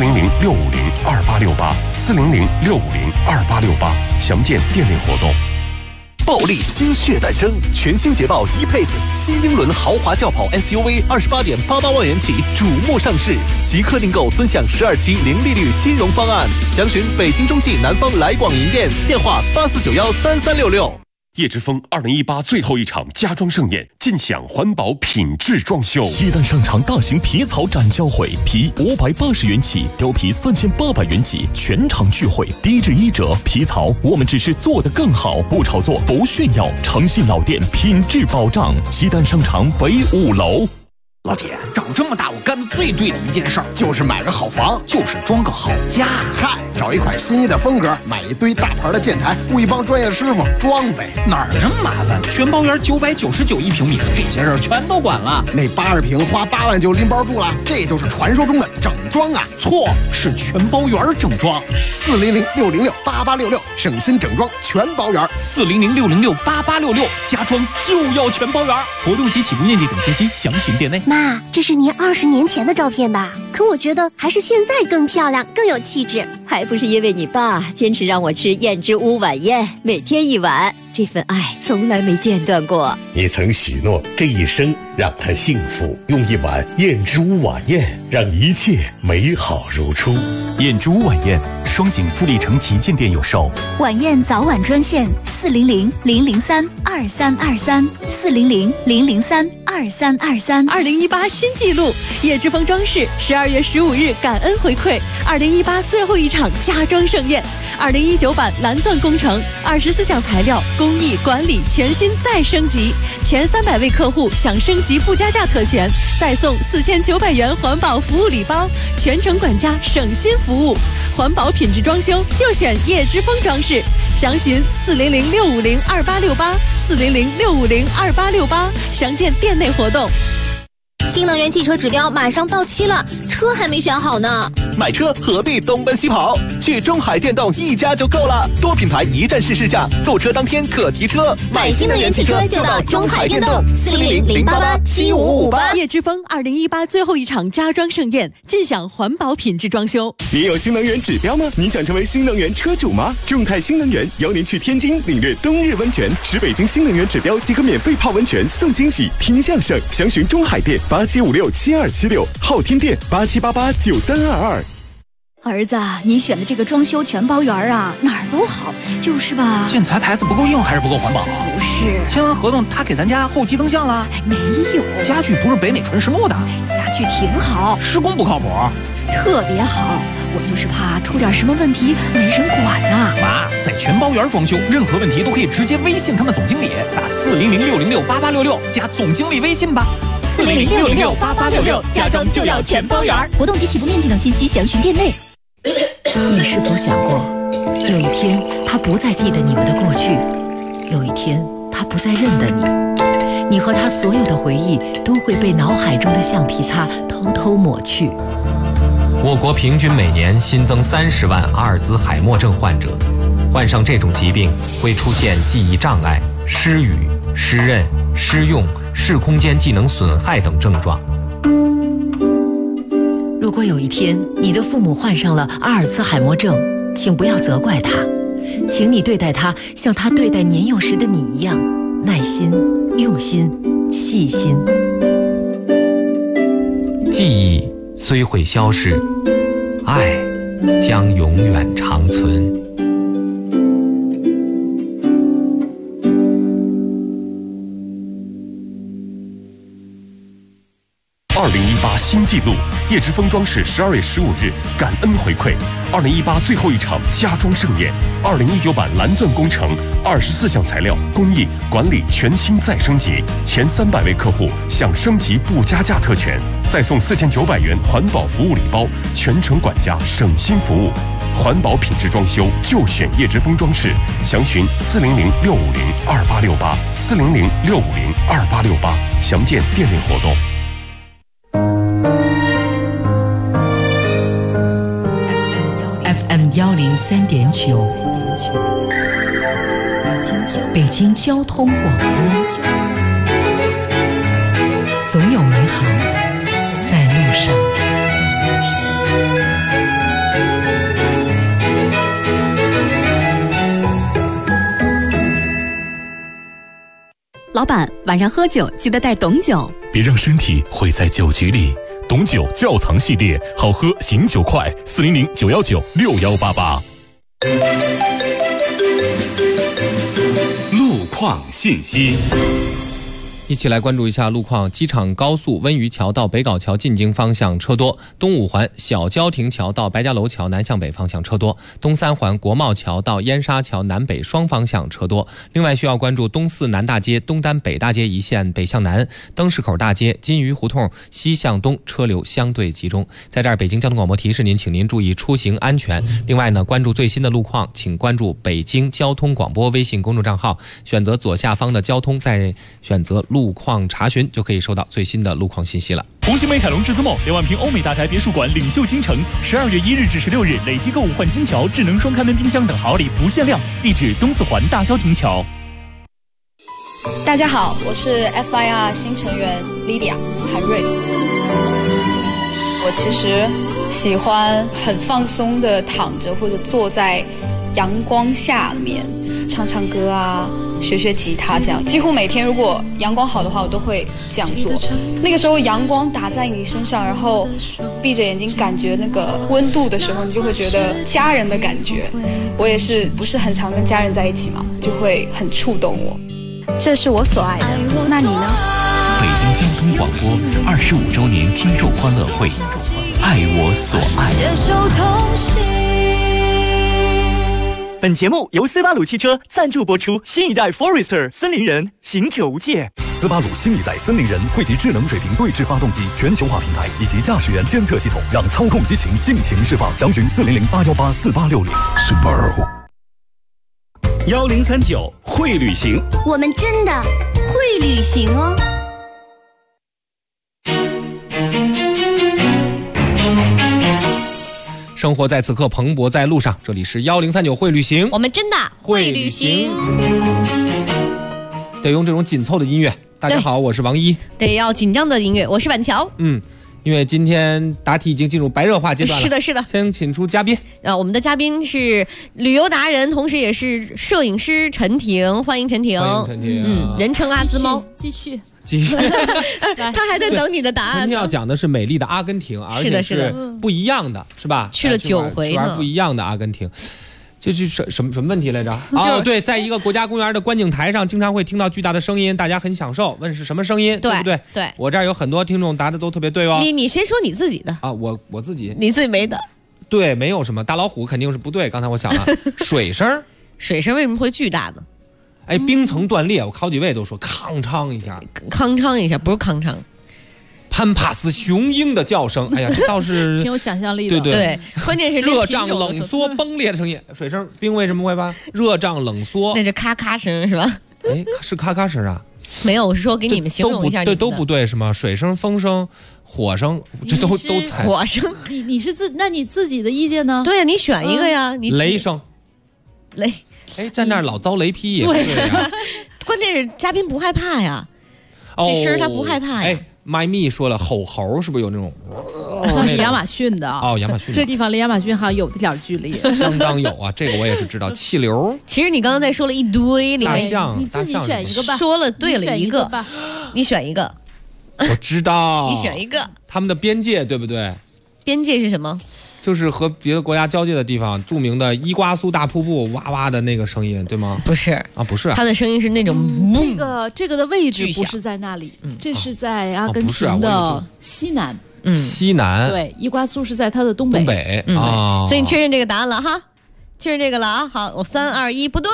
400-650-2868，400-650-2868，详见店内活动。 暴力新血诞生，全新捷豹E-Pace 新英伦豪华轿跑 SUV28.88万元起瞩目上市，即刻订购尊享12期零利率金融方案，详询北京中汽南方来广营店，电话84913366。 叶之峰2018最后一场家装盛宴，尽享环保品质装修。 西单商场大型皮草展销会，皮580元起，貂皮3800元起，全场聚会，低至1折。皮草我们只是做得更好，不炒作，不炫耀，诚信老店，品质保障。西单商场北5楼。 老铁，长这么大我干的最对的一件事儿，就是买个好房，就是装个好家。 嗨，找一款心仪的风格，买一堆大牌的建材，雇一帮专业师傅装呗。 哪儿这么麻烦？全包园999一平米，这些事儿全都管了。 那80平花8万就拎包住了，这就是传说中的整装啊！ 错，是全包园整装。 400-606-8866，省心整装全包园。 400-606-8866，家装就要全包园。活动及起步面积等信息详询店内。 妈，这是您20年前的照片吧？可我觉得还是现在更漂亮，更有气质。 还不是因为你爸坚持让我吃燕之屋晚宴，每天1碗，这份爱从来没间断过。 你曾许诺这一生让他幸福，用1碗燕之屋晚宴让一切美好如初。 燕之屋晚宴，双井富力城旗舰店有售。 晚宴早晚专线400-003-2323，400-003-2323。 2018新纪录，叶之峰装饰12月15日感恩回馈，2018最后一场家装盛宴，2019版蓝钻工程24项材料工艺管理全新再升级，前300位客户享升级不加价特权，再送4900元环保服务礼包，全程管家省心服务。环保品质装修就选叶之峰装饰，详询400-650-2868，400-650-2868，详见店内活动。 新能源汽车指标马上到期了，车还没选好呢。 买车何必东奔西跑？去中海电动一家就够了，多品牌一站式试驾，购车当天可提车。 买新能源汽车就到中海电动，400-088-7558。 叶之峰2018最后一场家装盛宴，尽享环保品质装修。 你有新能源指标吗？你想成为新能源车主吗？众泰新能源邀您去天津领略冬日温泉，使北京新能源指标即可免费泡温泉送惊喜，听相声。详询中海店87567276，昊天店87889322。 儿子，你选的这个装修全包园啊，哪儿都好，就是吧？ 建材牌子不够硬还是不够环保？ 不是， 签完合同他给咱家后期增项了？ 没有， 家具不是北美纯实木的， 家具挺好， 施工不靠谱。 特别好，我就是怕出点什么问题没人管呐。 妈，在全包园装修，任何问题都可以直接微信他们总经理，打400-606-8866加总经理微信吧。 400-606-8866，家装就要全包园。活动及起步面积等信息详询店内。 你是否想过，有一天他不再记得你们的过去，有一天他不再认得你，你和他所有的回忆都会被脑海中的橡皮擦偷偷抹去。 我国平均每年新增30万阿尔兹海默症患者，患上这种疾病会出现记忆障碍、失语、失认、失用、视空间技能损害等症状。 如果有一天你的父母患上了阿尔兹海默症，请不要责怪他，请你对待他像他对待年幼时的你一样，耐心、用心、细心。 记忆虽会消逝，爱将永远长存。 2018新纪录，叶之峰装饰12月15日感恩回馈2018最后一场家装盛宴，2019版蓝钻工程24项材料工艺管理全新再升级，前300位客户享升级不加价特权，再送4900元环保服务礼包，全程管家省心服务，环保品质装修就选叶之峰装饰，详询400-650-2868 400-650-2868，详见店内活动。 FM 103.9，北京交通广播，总有美好在路上。 老板，晚上喝酒记得带董酒， 别让身体毁在酒局里。董酒窖藏系列，好喝醒酒快，400-919-6188。 路况信息。 一起来关注一下路况。机场高速温榆桥到北碏桥进京方向车多，东五环小郊亭桥到白家楼桥南向北方向车多，东三环国贸桥到燕莎桥南北双方向车多。另外需要关注东四南大街、东单北大街一线北向南、灯市口大街、金鱼胡同西向东车流相对集中。在这儿，北京交通广播提示您，请您注意出行安全。另外呢，关注最新的路况，请关注北京交通广播微信公众账号，选择左下方的交通，再选择路况查询，就可以收到最新的路况信息了。 红星美凯龙至尊梦2万平欧美大宅别墅馆领袖京城，12月1日至16日累计购物换金条、智能双开门冰箱等好礼不限量。地址东四环大郊亭桥。 大家好，我是 FIR 新成员 Lydia 韩瑞。我其实喜欢很放松的躺着或者坐在阳光下面唱唱歌啊，学学吉他，这样几乎每天如果阳光好的话我都会这样做。那个时候阳光打在你身上，然后闭着眼睛感觉那个温度的时候，你就会觉得家人的感觉。我也是不是很常跟家人在一起嘛，就会很触动我。这是我所爱的，那你呢？ 北京交通广播25周年听众欢乐会，爱我所爱。 本节目由斯巴鲁汽车赞助播出，新一代 Forester 森林人，行者无界。 斯巴鲁新一代森林人汇集智能水平对置发动机全球化平台以及驾驶员监测系统，让操控激情尽情释放。详询400-818-4860。Subaru 1039会旅行， 我们真的会旅行哦。 生活在此刻，蓬勃在路上。这里是1039会旅行， 我们真的会旅行。 得用这种紧凑的音乐。大家好，我是王一。 得要紧张的音乐，我是板桥。 因为今天答题已经进入白热化阶段了。 是的，是的。 先请出嘉宾。 我们的嘉宾是旅游达人，同时也是摄影师陈婷，欢迎陈婷。 欢迎陈婷。 人称阿兹猫。 继续。 他还在等你的答案。 今天要讲的是美丽的阿根廷，而且是不一样的，是吧？ 去了9回呢， 不一样的阿根廷。 这什么问题来着？哦，对，在一个国家公园的观景台上，经常会听到巨大的声音，大家很享受。问是什么声音，对不对？ 对， 我这儿有很多听众答的都特别对哦。 你先说你自己的啊，我自己， 你自己没的。 对，没有什么大老虎肯定是不对。刚才我想了，水声， 水声为什么会巨大呢？ 哎，冰层断裂，我好几位都说康昌一下， 康昌一下，不是康昌。 潘帕斯雄鹰的叫声，哎呀，这倒是挺有想象力的。 对， 关键是热胀冷缩崩裂的声音。水声冰为什么会发热胀冷缩？ 那是咔咔声是吧？ 哎，是咔咔声啊？ 没有，我是说给你们形容一下。 对，都不对是吗？水声、风声、火声，这都猜。 火声， 你是那你自己的意见呢？ 对呀，你选一个呀。你雷声， 雷。 哎，在那儿老遭雷劈也不对呀。 关键是嘉宾不害怕呀，这声他不害怕呀。 哎，My Me 说了，吼猴是不是有那种？ 那是亚马逊的哦，亚马逊。 这地方离亚马逊好像有点距离。 相当有啊，这个我也是知道。气流。 其实你刚刚在说了一堆里面， 大象， 你自己选一个吧。 说了对了一个，你选一个。 我知道。 你选一个。 他们的边界对不对？ 边界是什么？ 就是和别的国家交界的地方，著名的伊瓜苏大瀑布哇哇的那个声音，对吗？ 不是啊，不是啊， 它的声音是那种这个的位置不是在那里，这是在阿根廷的西南。 西南对，伊瓜苏是在它的东北。 东北啊， 所以你确认这个答案了哈？确认这个了啊？好，我3、2、1，不对，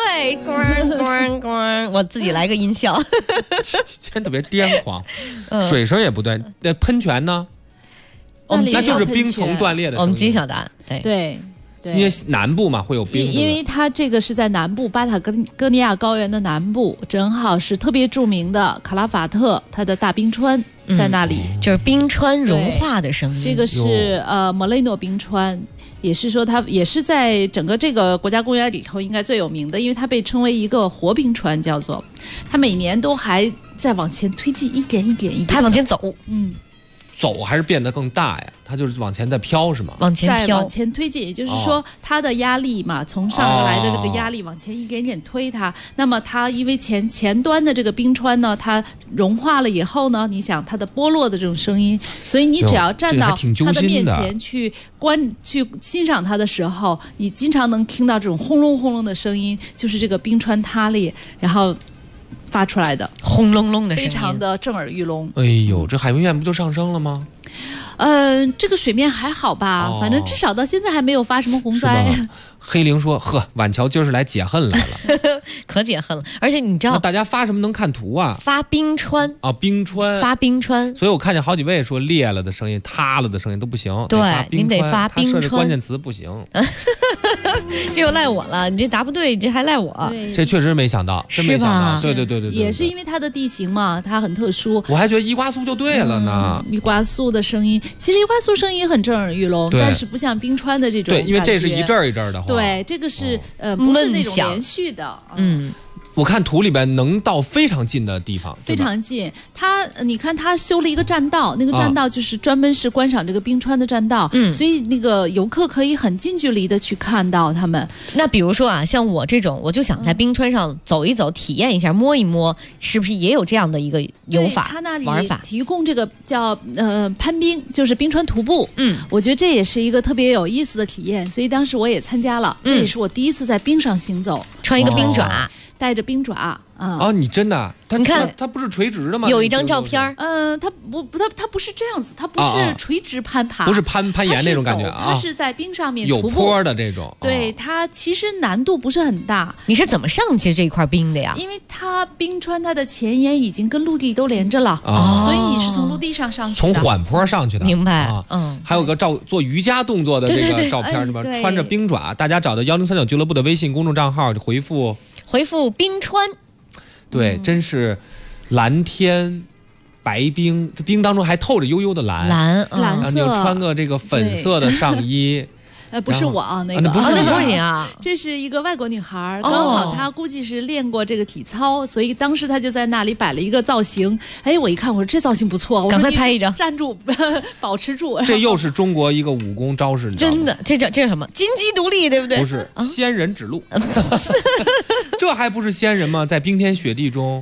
我自己来个音效， 真特别癫狂。水声也不对，那喷泉呢？那就是冰层断裂的声音。 我们揭晓答案， 对， 因为南部嘛会有冰， 因为它这个是在南部巴塔哥尼亚高原的南部，正好是特别著名的卡拉法特，它的大冰川在那里， 就是冰川融化的声音。 这个是莫雷诺冰川，也是说它也是在整个这个国家公园里头应该最有名的，因为它被称为一个活冰川，叫做它每年都还在往前推进，一点一点， 它往前走， 走还是变得更大呀？它就是往前在飘是吗？ 往前飘， 往前推进，也就是说它的压力嘛，从上来的这个压力往前一点点推它。那么它因为前端的这个冰川呢，它融化了以后呢，你想它的剥落的这种声音，所以你只要站到它的面前去欣赏它的时候，你经常能听到这种轰隆轰隆的声音，就是这个冰川塌裂，然后发出来的轰隆隆的声音， 非常的震耳欲聋。 哎呦，这海平面不就上升了吗？ 这个水面还好吧，反正至少到现在还没有发什么洪灾。 黑灵说：“呵，晚桥今儿是来解恨来了， 可解恨了。而且你知道， 大家发什么能看图啊？ 发冰川啊，冰川， 发冰川。 所以我看见好几位说裂了的声音、塌了的声音都不行。 对，您得发冰川。 设置关键词不行。 这又赖我了，你这答不对，你这还赖我。 这确实没想到，真没想到。对， 也是因为它的地形嘛，它很特殊。 我还觉得伊瓜苏就对了呢。 伊瓜苏的声音，其实伊瓜苏声音很震耳欲聋，但是不像冰川的这种。 对，因为这是一阵一阵的。 对，这个是不是那种连续的。 我看图里边能到非常近的地方， 非常近。你看他修了一个栈道，那个栈道就是专门是观赏这个冰川的栈道，所以那个游客可以很近距离的去看到他们。 那比如说啊，像我这种，我就想在冰川上走一走，体验一下，摸一摸，是不是也有这样的一个游法？ 他那里玩法提供这个叫攀冰，就是冰川徒步。我觉得这也是一个特别有意思的体验，所以当时我也参加了。这也是我第一次在冰上行走， 穿一个冰爪。 带着冰爪你真的？ 你看它不是垂直的吗？ 有一张照片它不是这样子，它不是垂直攀爬， 不是攀岩那种感觉啊， 它是在冰上面有坡的这种。 对，它其实难度不是很大。 你是怎么上去这一块冰的呀？ 因为它冰川它的前沿已经跟陆地都连着了，所以你是从陆地上上去的， 从缓坡上去的。 明白还有个做瑜伽动作的这个照片是吧？穿着冰爪，大家找到1039俱乐部的微信公众账号，回复冰川。 对，真是蓝天白冰，这冰当中还透着悠悠的蓝色， 你又穿个这个粉色的上衣。 不是我啊，那个不是你啊， 这是一个外国女孩，刚好她估计是练过这个体操，所以当时她就在那里摆了一个造型。哎，我一看，我说这造型不错， 赶快拍一张， 站住，保持住。 这又是中国一个武功招式， 真的，这是什么？金鸡独立，对不对？ 不是，仙人指路。这还不是仙人吗？在冰天雪地中，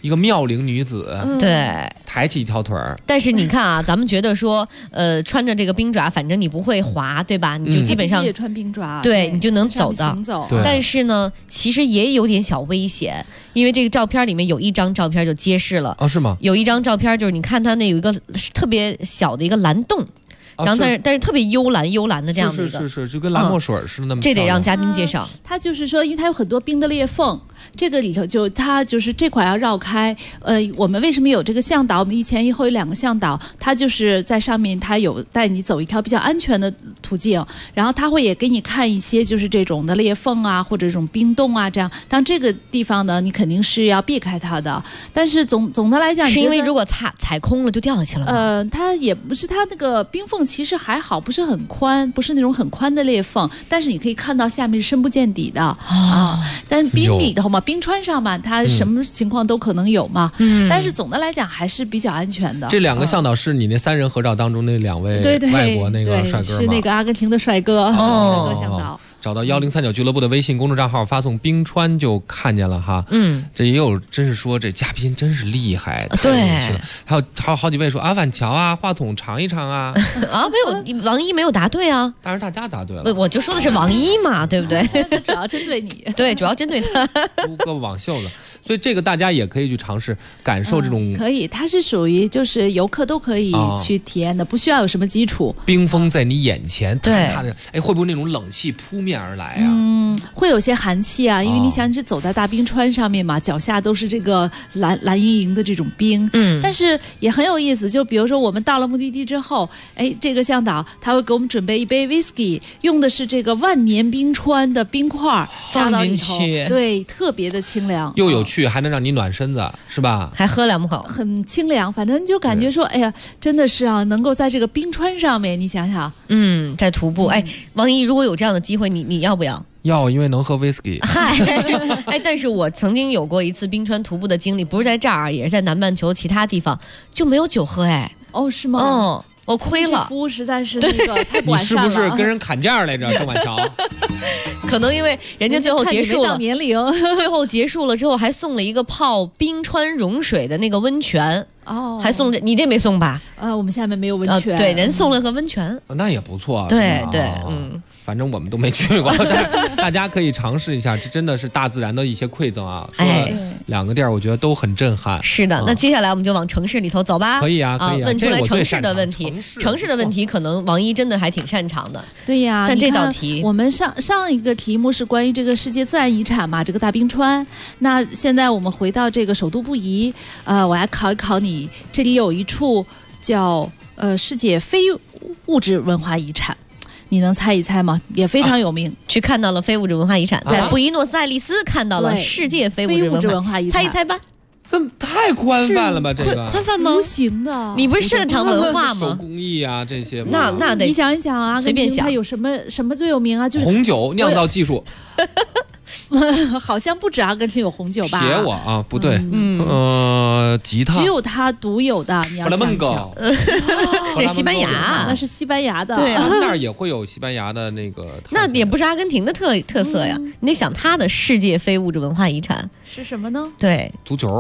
一个妙龄女子， 对， 抬起一条腿儿。 但是你看啊，咱们觉得说，穿着这个冰爪，反正你不会滑，对吧？你就基本上也穿冰爪， 对你就能走到。 行走。 但是呢，其实也有点小危险，因为这个照片里面有一张照片就揭示了。 哦，是吗？ 有一张照片就是你看它那有一个特别小的一个蓝洞。然后但是特别幽蓝的这样的一个， 是，就跟蓝墨水似的那么。 这得让嘉宾介绍。 它就是说，因为它有很多冰的裂缝，这个里头它就是这块要绕开。我们为什么有这个向导？我们一前一后有2个向导，它就是在上面，它有带你走一条比较安全的途径，然后它会也给你看一些就是这种的裂缝啊，或者这种冰洞啊，这样。但这个地方呢，你肯定是要避开它的。但是总的来讲， 是因为如果踩空了就掉下去了吗？ 它也不是，它那个冰缝其实还好，不是很宽，不是那种很宽的裂缝，但是你可以看到下面是深不见底的啊。但是冰里头嘛，冰川上嘛，它什么情况都可能有嘛。但是总的来讲还是比较安全的。 这2个向导是你那3人合照当中那2位外国那个帅哥吗？ 是那个阿根廷的帅哥，帅哥向导。 找到1039俱乐部的微信公众账号，发送冰川就看见了哈。这也有真是说这嘉宾真是厉害，太年轻了。还有好几位说阿反乔啊，话筒尝一尝啊。 没有，王一没有答对啊。 但是大家答对了， 我就说的是王一嘛，对不对？ 主要针对你， 对，主要针对他。 撸胳膊挽袖子，所以这个大家也可以去尝试感受这种。 可以，它是属于就是游客都可以去体验的，不需要有什么基础。 冰封在你眼前， 对它的会不会那种冷气扑面而来啊？ 会有些寒气啊，因为你想是走在大冰川上面嘛，脚下都是这个蓝莹莹的这种冰。但是也很有意思，就比如说我们到了目的地之后，这个向导他会给我们准备一杯 whisky， 用的是这个万年冰川的冰块加到里头，对，特别的清凉， 又有趣，还能让你暖身子，是吧？ 还喝2口， 很清凉，反正就感觉说，哎呀，真的是啊，能够在这个冰川上面，你想想， 在徒步，王一，如果有这样的机会，你要不要？ 要，因为能喝 whisky。 嗨，但是我曾经有过一次冰川徒步的经历，不是在这儿，也是在南半球其他地方，就没有酒喝。 哦，是吗？ 我亏了。 服务实在是那个太不完善了。 你是不是跟人砍价来着，郑晚桥？ 可能因为人家最后结束了， 年龄最后结束了之后还送了一个泡冰川融水的那个温泉。还送你这没送吧？ 我们下面没有温泉。 对，人送了个温泉， 那也不错。 对， 反正我们都没去过，但是大家可以尝试一下，这真的是大自然的一些馈赠啊。说了2个地儿，我觉得都很震撼。 是的，那接下来我们就往城市里头走吧。 可以啊，可以问出来城市的问题，城市的问题可能王一真的还挺擅长的。 对呀， 但这道题我们上一个题目是关于这个世界自然遗产嘛，这个大冰川。那现在我们回到这个首都布宜，我来考一考你，这里有一处叫世界非物质文化遗产。你能猜一猜吗？也非常有名， 去看到了非物质文化遗产，在布宜诺斯艾利斯看到了世界非物质文化遗产，猜一猜吧。 这太宽泛了吧？这个宽泛吗？ 无形的， 你不是擅长文化吗？ 手工艺啊，这些那得你想一想啊， 随便想， 它有什么最有名啊？就是红酒酿造技术。 好像不止阿根廷有红酒吧？ 写我啊，不对，吉他只有它独有的。你要想想， 对，西班牙， 那是西班牙的。 对啊， 那儿也会有西班牙的那个。 那也不是阿根廷的特色呀。你得想它的世界非物质文化遗产是什么呢？ 对， 足球。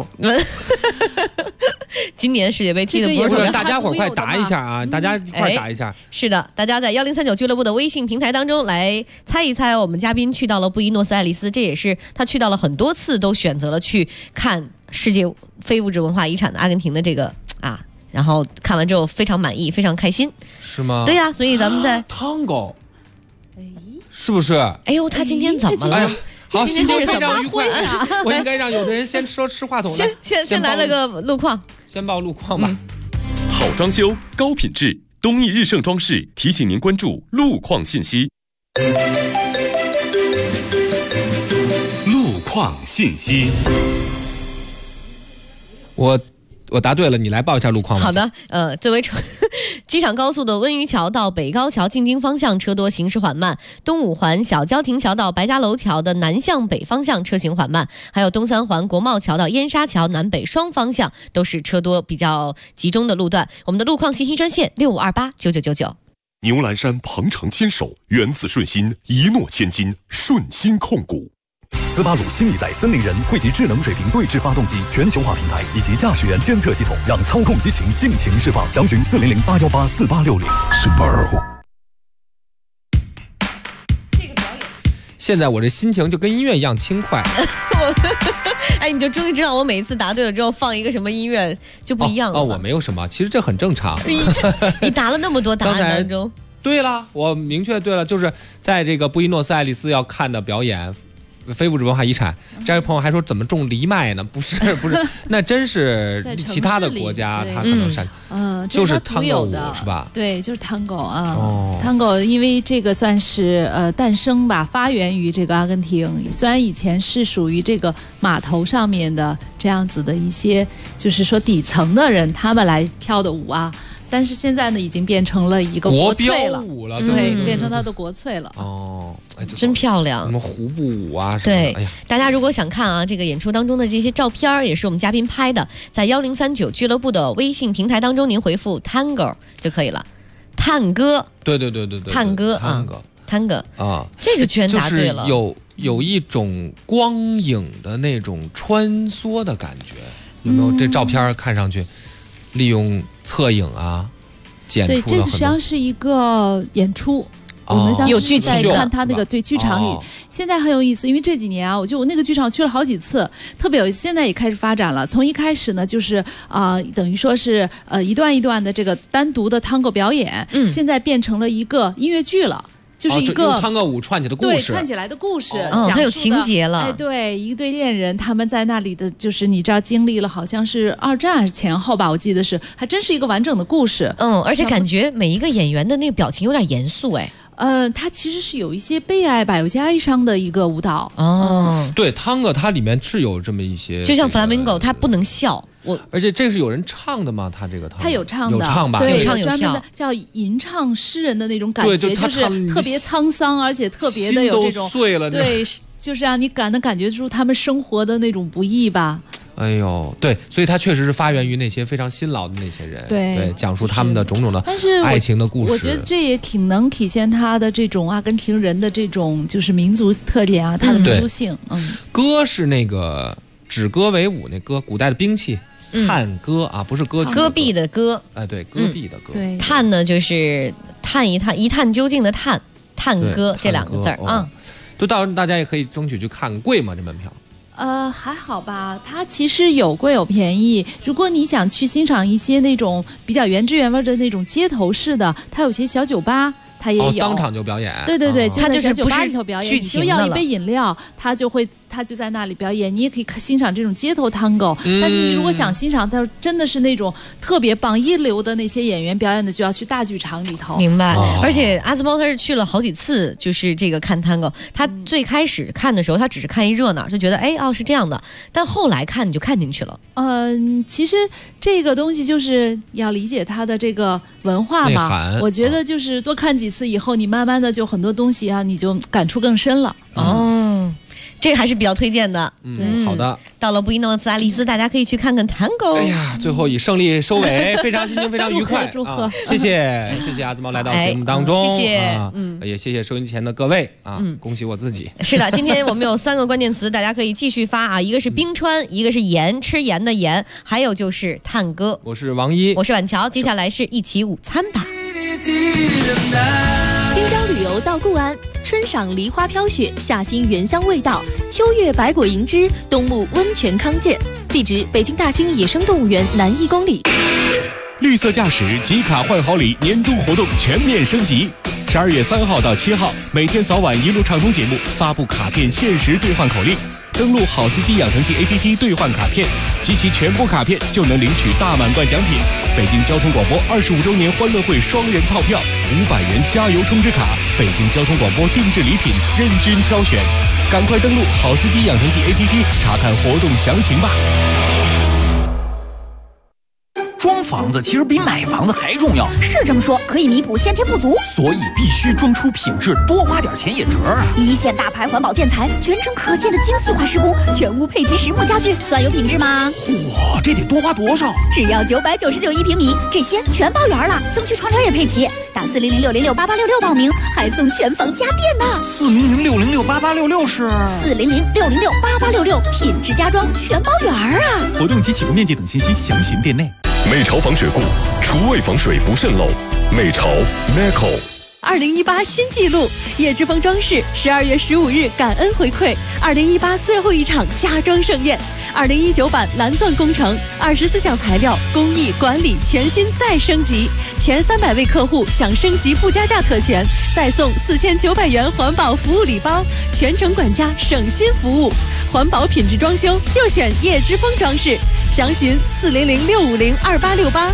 今年世界杯踢的不是， 大家伙快答一下啊！大家一块答一下。 是的，大家在1039俱乐部的微信平台当中来猜一猜，我们嘉宾去到了布宜诺斯艾利斯，这也是他去到了很多次都选择了去看世界非物质文化遗产的阿根廷的这个啊，然后看完之后非常满意，非常开心。 是吗？ 对呀，所以咱们在 Tango，是不是？ 哎呦，他今天怎么了？ 好，心情非常愉快。我应该让有的人先说吃话筒的， 先来了个路况， 先报路况吧。 好装修，高品质，东义日盛装饰提醒您关注路况信息。路况信息。 我答对了，你来报一下路况吧。 好的，作为机场高速的温榆桥到北高桥进京方向车多，行驶缓慢；东五环小交亭桥到白家楼桥的南向北方向车行缓慢，还有东三环国贸桥到燕莎桥南北双方向都是车多比较集中的路段。我们的路况信息专线65289999。 牛栏山鹏程牵手，源自顺心，一诺千金，顺心控股。 斯巴鲁新一代森林人汇集智能水平对置发动机、全球化平台以及驾驶员监测系统，让操控激情尽情释放。详询400-818-4860。Subaru。 现在我这心情就跟音乐一样轻快。 哎，你就终于知道我每一次答对了之后放一个什么音乐就不一样了。 我没有什么，其实这很正常。 你答了那么多答案当中， 对了，我明确对了，就是在这个布宜诺斯艾利斯要看的表演。非物质文化遗产，这位朋友还说怎么种藜麦呢？不是，那真是其他的国家，他可能就是Tango舞是吧？ 对，就是Tango啊。Tango 因为这个算是诞生吧，发源于这个阿根廷。虽然以前是属于这个码头上面的这样子的一些，就是说底层的人他们来跳的舞啊。但是现在呢，已经变成了一个国粹了，对，变成它的国粹了。 真漂亮！ 什么胡步舞啊？ 对，大家如果想看啊，这个演出当中的这些照片也是我们嘉宾拍的，在1039俱乐部的微信平台当中，您回复 Tango 就可以了。探戈， 对， 探戈啊，Tango啊，这个居然答对了。 就是有一种光影的那种穿梭的感觉，有没有？这照片看上去。利用侧影啊，剪出了很多。 对，这个实际上是一个演出。我们当时在看他那个对剧场里，现在很有意思，因为这几年啊，我那个剧场去了好几次，特别有意思。现在也开始发展了，从一开始呢，就是等于说是一段一段的这个单独的Tango表演，现在变成了一个音乐剧了。就是一个 Tango舞串起的故事， 对，串起来的故事， 它有情节了。 哎，对，一对恋人，他们在那里的，就是你知道，经历了好像是2战还是前后吧，我记得是，还真是一个完整的故事。 而且感觉每一个演员的那个表情有点严肃，哎。 它其实是有一些悲哀吧，有些哀伤的一个舞蹈。 对，Tango它里面是有这么一些， 就像 Flamingo， 它不能笑。 而且这是有人唱的吗？他这个他有唱的， 有唱吧？ 对， 有唱有专门的叫吟唱诗人的那种感觉，就是特别沧桑，而且特别的有这种碎了， 对，就是让你能感觉出他们生活的那种不易吧。 哎呦，对，所以他确实是发源于那些非常辛劳的那些人， 对， 讲述他们的种种的爱情的故事。 我觉得这也挺能体现他的这种阿根廷人的这种就是民族特点啊，他的民族性。 戈是那个指戈为舞，那戈古代的兵器。探戈啊，不是歌曲， 戈壁的戈， 哎，对，戈壁的戈。 对， 探呢就是探一探究竟的探，探戈这2个字啊。 就到时候大家也可以争取去看，贵吗？这门票？ 还好吧，它其实有贵有便宜。如果你想去欣赏一些那种比较原汁原味的那种街头式的，它有些小酒吧。它也有当场就表演， 对， 它就是酒吧里头表演，你就要一杯饮料，他就在那里表演。你也可以欣赏这种街头Tango，但是你如果想欣赏它真的是那种特别棒一流的那些演员表演的，就要去大剧场里头。 明白。而且阿兹猫他是去了好几次，就是这个看Tango。他最开始看的时候，他只是看一热闹，就觉得是这样的。但后来看你就看进去了。 其实这个东西就是要理解它的这个文化嘛。我觉得就是多看几次以后，你慢慢的就很多东西啊，你就感触更深了。 这个还是比较推荐的。 好的。 到了布宜诺斯艾利斯，大家可以去看看Tango。 哎呀，最后以胜利收尾，非常心情非常愉快。 祝贺！ 谢谢阿兹猫来到节目当中， 谢谢。 也谢谢收音机前的各位啊，恭喜我自己。 是的，今天我们有3个关键词，大家可以继续发啊，一个是冰川，一个是盐，吃盐的盐，还有就是探戈。 我是王一， 我是婉乔，接下来是一起午餐吧。 京郊旅游到固安，春赏梨花飘雪，夏欣原香味道，秋月百果银枝，冬沐温泉康健。地址：北京大兴野生动物园南1公里。 绿色驾驶集卡换好礼年终活动全面升级，12月3号到7号，每天早晚一路畅通节目发布卡片限时兑换口令。登录好司机养成记 APP 兑换卡片，集齐全部卡片就能领取大满贯奖品。北京交通广播25周年欢乐会双人套票，500元加油充值卡，北京交通广播定制礼品任君挑选。赶快登录好司机养成记 APP 查看活动详情吧。 装房子其实比买房子还重要。 是这么说，可以弥补先天不足， 所以必须装出品质，多花点钱也值啊！ 一线大牌环保建材，全程可见的精细化施工，全屋配齐实木家具，算有品质吗？ 哇，这得多花多少？ 只要999一平米，这些全包圆了，灯区窗帘也配齐。打400-606-8866报名，还送全房家电呢。 400-606-8866是 400-606-8866，品质家装全包圆啊！ 活动及起步面积等信息详询店内。 美潮防水固，厨卫防水不渗漏。美潮 Neco。 2018新纪录，叶之峰装饰12月15日感恩回馈2018最后一场家装盛宴。2019版蓝钻工程24项材料工艺管理全新再升级，前300位客户享升级不加价特权，再送4900元环保服务礼包，全程管家省心服务，环保品质装修就选叶之峰装饰。详询400-650-2868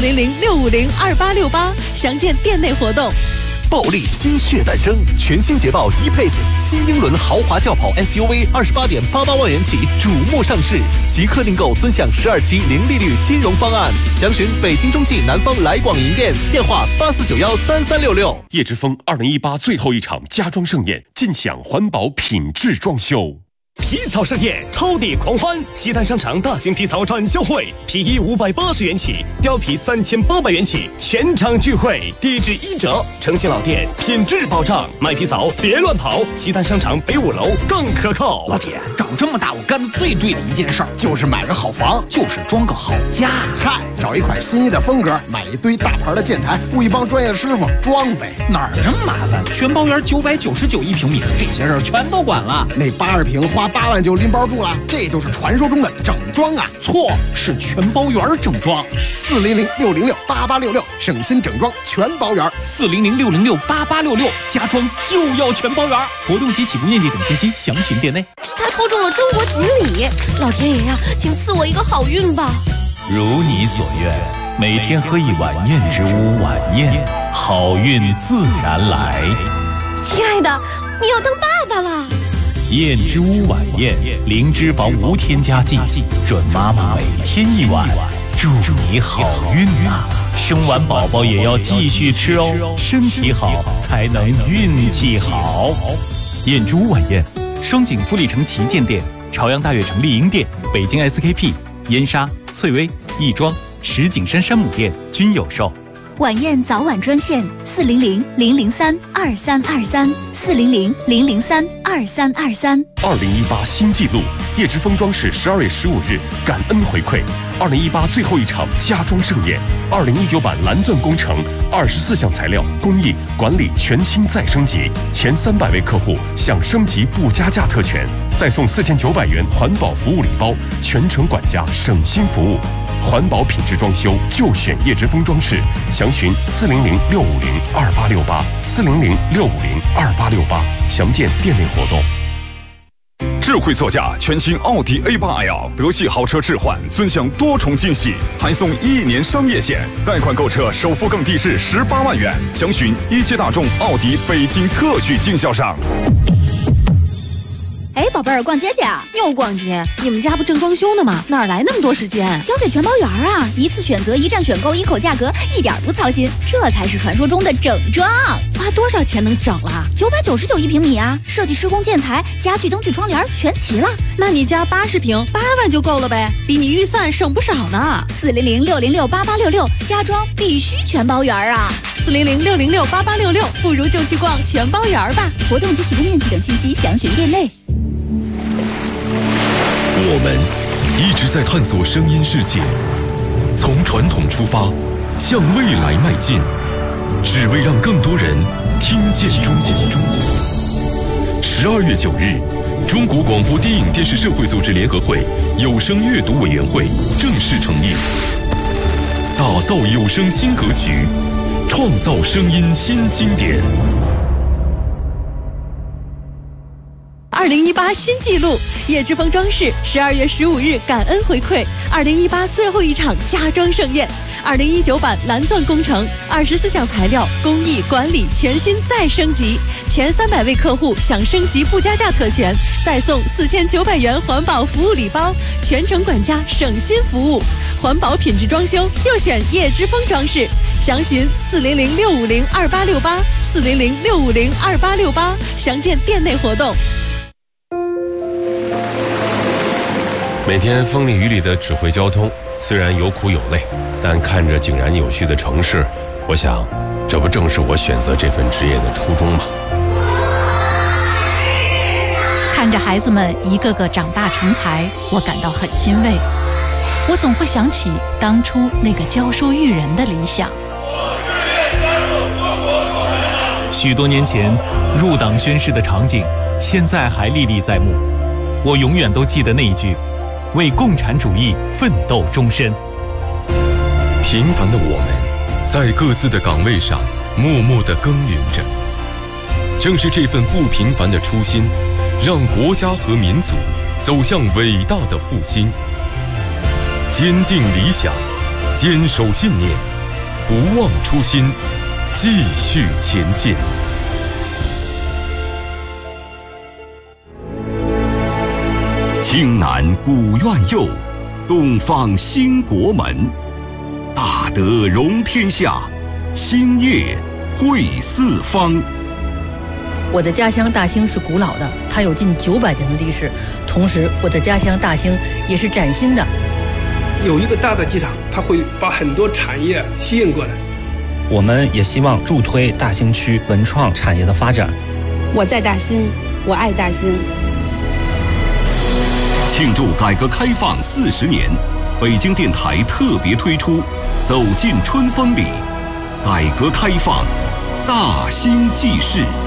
400-650-2868，详见店内活动。 暴力新血诞生，全新捷豹 E-Pace 新英伦豪华轿跑 SUV 28.88万元起，瞩目上市，即刻订购尊享12期零利率金融方案。详询北京中汽南方来广营店，电话84913366。 叶之峰2018最后一场家装盛宴，尽享环保品质装修。 皮草盛宴，超抵狂欢！西单商场大型皮草展销会，皮衣580元起，貂皮3800元起，全场聚会，地址1折，诚信老店，品质保障。买皮草别乱跑，西单商场北5楼更可靠。 老铁，长这么大我干的最对的一件事儿， 就是买个好房， 就是装个好家。 嗨，找一款心仪的风格，买一堆大牌的建材，雇一帮专业师傅装呗。 哪儿这么麻烦？全包圆999一平米，这些事儿全都管了。 那80平花8万就拎包住了，这就是传说中的整装啊！ 错，是全包圆整装。 400-606-8866，省心整装全包圆。 400-606-8866，家装就要全包圆。 活动及起步面积等信息详询店内。 他抽中了中国锦鲤，老天爷呀，请赐我一个好运吧！ 如你所愿，每天喝一碗燕之屋晚宴，好运自然来。 亲爱的，你要当爸爸了。 燕之屋晚宴，零脂肪无添加剂，准妈妈每天一碗，祝你好运啊！生完宝宝也要继续吃哦，身体好才能运气好。 燕之屋晚宴，双井富力城旗舰店、朝阳大悦城丽婴店、北京 SKP、燕莎、翠微、亦庄、石景山山姆店均有售。 晚宴早晚专线400-003-2323 400-003-2323。 2018新纪录，叶之峰装饰12月15日感恩回馈2018最后一场家装盛宴。2019版蓝钻工程24项材料工艺管理全新再升级，前300位客户享升级不加价特权，再送4900元环保服务礼包，全程管家省心服务。环保品质装修就选叶之峰装饰，详询400-650-2868 400-650-2868，详见店内活动。 智慧座驾全新奥迪 A8L， 德系豪车置换尊享多重惊喜，还送1年商业险，贷款购车首付更低至18万元。详询一汽大众奥迪北京特许经销商。 哎，宝贝儿，逛街去啊？ 又逛街？你们家不正装修呢吗？哪来那么多时间？ 交给全包圆啊！一次选择，一站选购，一口价格，一点不操心，这才是传说中的整装。 花多少钱能整了 ？999一平米啊！设计、施工、建材、家具、灯具、窗帘全齐了。 那你家80平8万就够了呗，比你预算省不少呢。 400-606-8866，家装必须全包圆啊 ！400-606-8866，不如就去逛全包圆吧。 活动及起步面积等信息详询店内。 我们一直在探索声音世界，从传统出发，向未来迈进，只为让更多人听见中国。12月9日，中国广播电影电视社会组织联合会有声阅读委员会正式成立，打造有声新格局，创造声音新经典。 2018新纪录，叶之峰装饰12月15日感恩回馈2018最后一场家装盛宴。 2019版蓝钻工程，24项材料工艺管理全新再升级，前300位客户享升级不加价特权，再送4900元环保服务礼包，全程管家省心服务，环保品质装修就选叶之峰装饰，详询400-650-2868，400-650-2868，详见店内活动。 每天风里雨里的指挥交通，虽然有苦有累，但看着井然有序的城市，我想，这不正是我选择这份职业的初衷吗？ 看着孩子们一个个长大成才，我感到很欣慰。我总会想起当初那个教书育人的理想。 许多年前入党宣誓的场景，现在还历历在目。我永远都记得那一句：为共产主义奋斗终身。 平凡的我们，在各自的岗位上默默地耕耘着。正是这份不平凡的初心，让国家和民族走向伟大的复兴。坚定理想，坚守信念，不忘初心，继续前进。 青南古院右，东方兴国门。大德容天下，兴业惠四方。 我的家乡大兴是古老的，它有近900年的历史。同时，我的家乡大兴也是崭新的。 有一个大的机场，它会把很多产业吸引过来。 我们也希望助推大兴区文创产业的发展。 我在大兴，我爱大兴。 庆祝改革开放40年，北京电台特别推出《走进春风里》，改革开放，大兴纪事。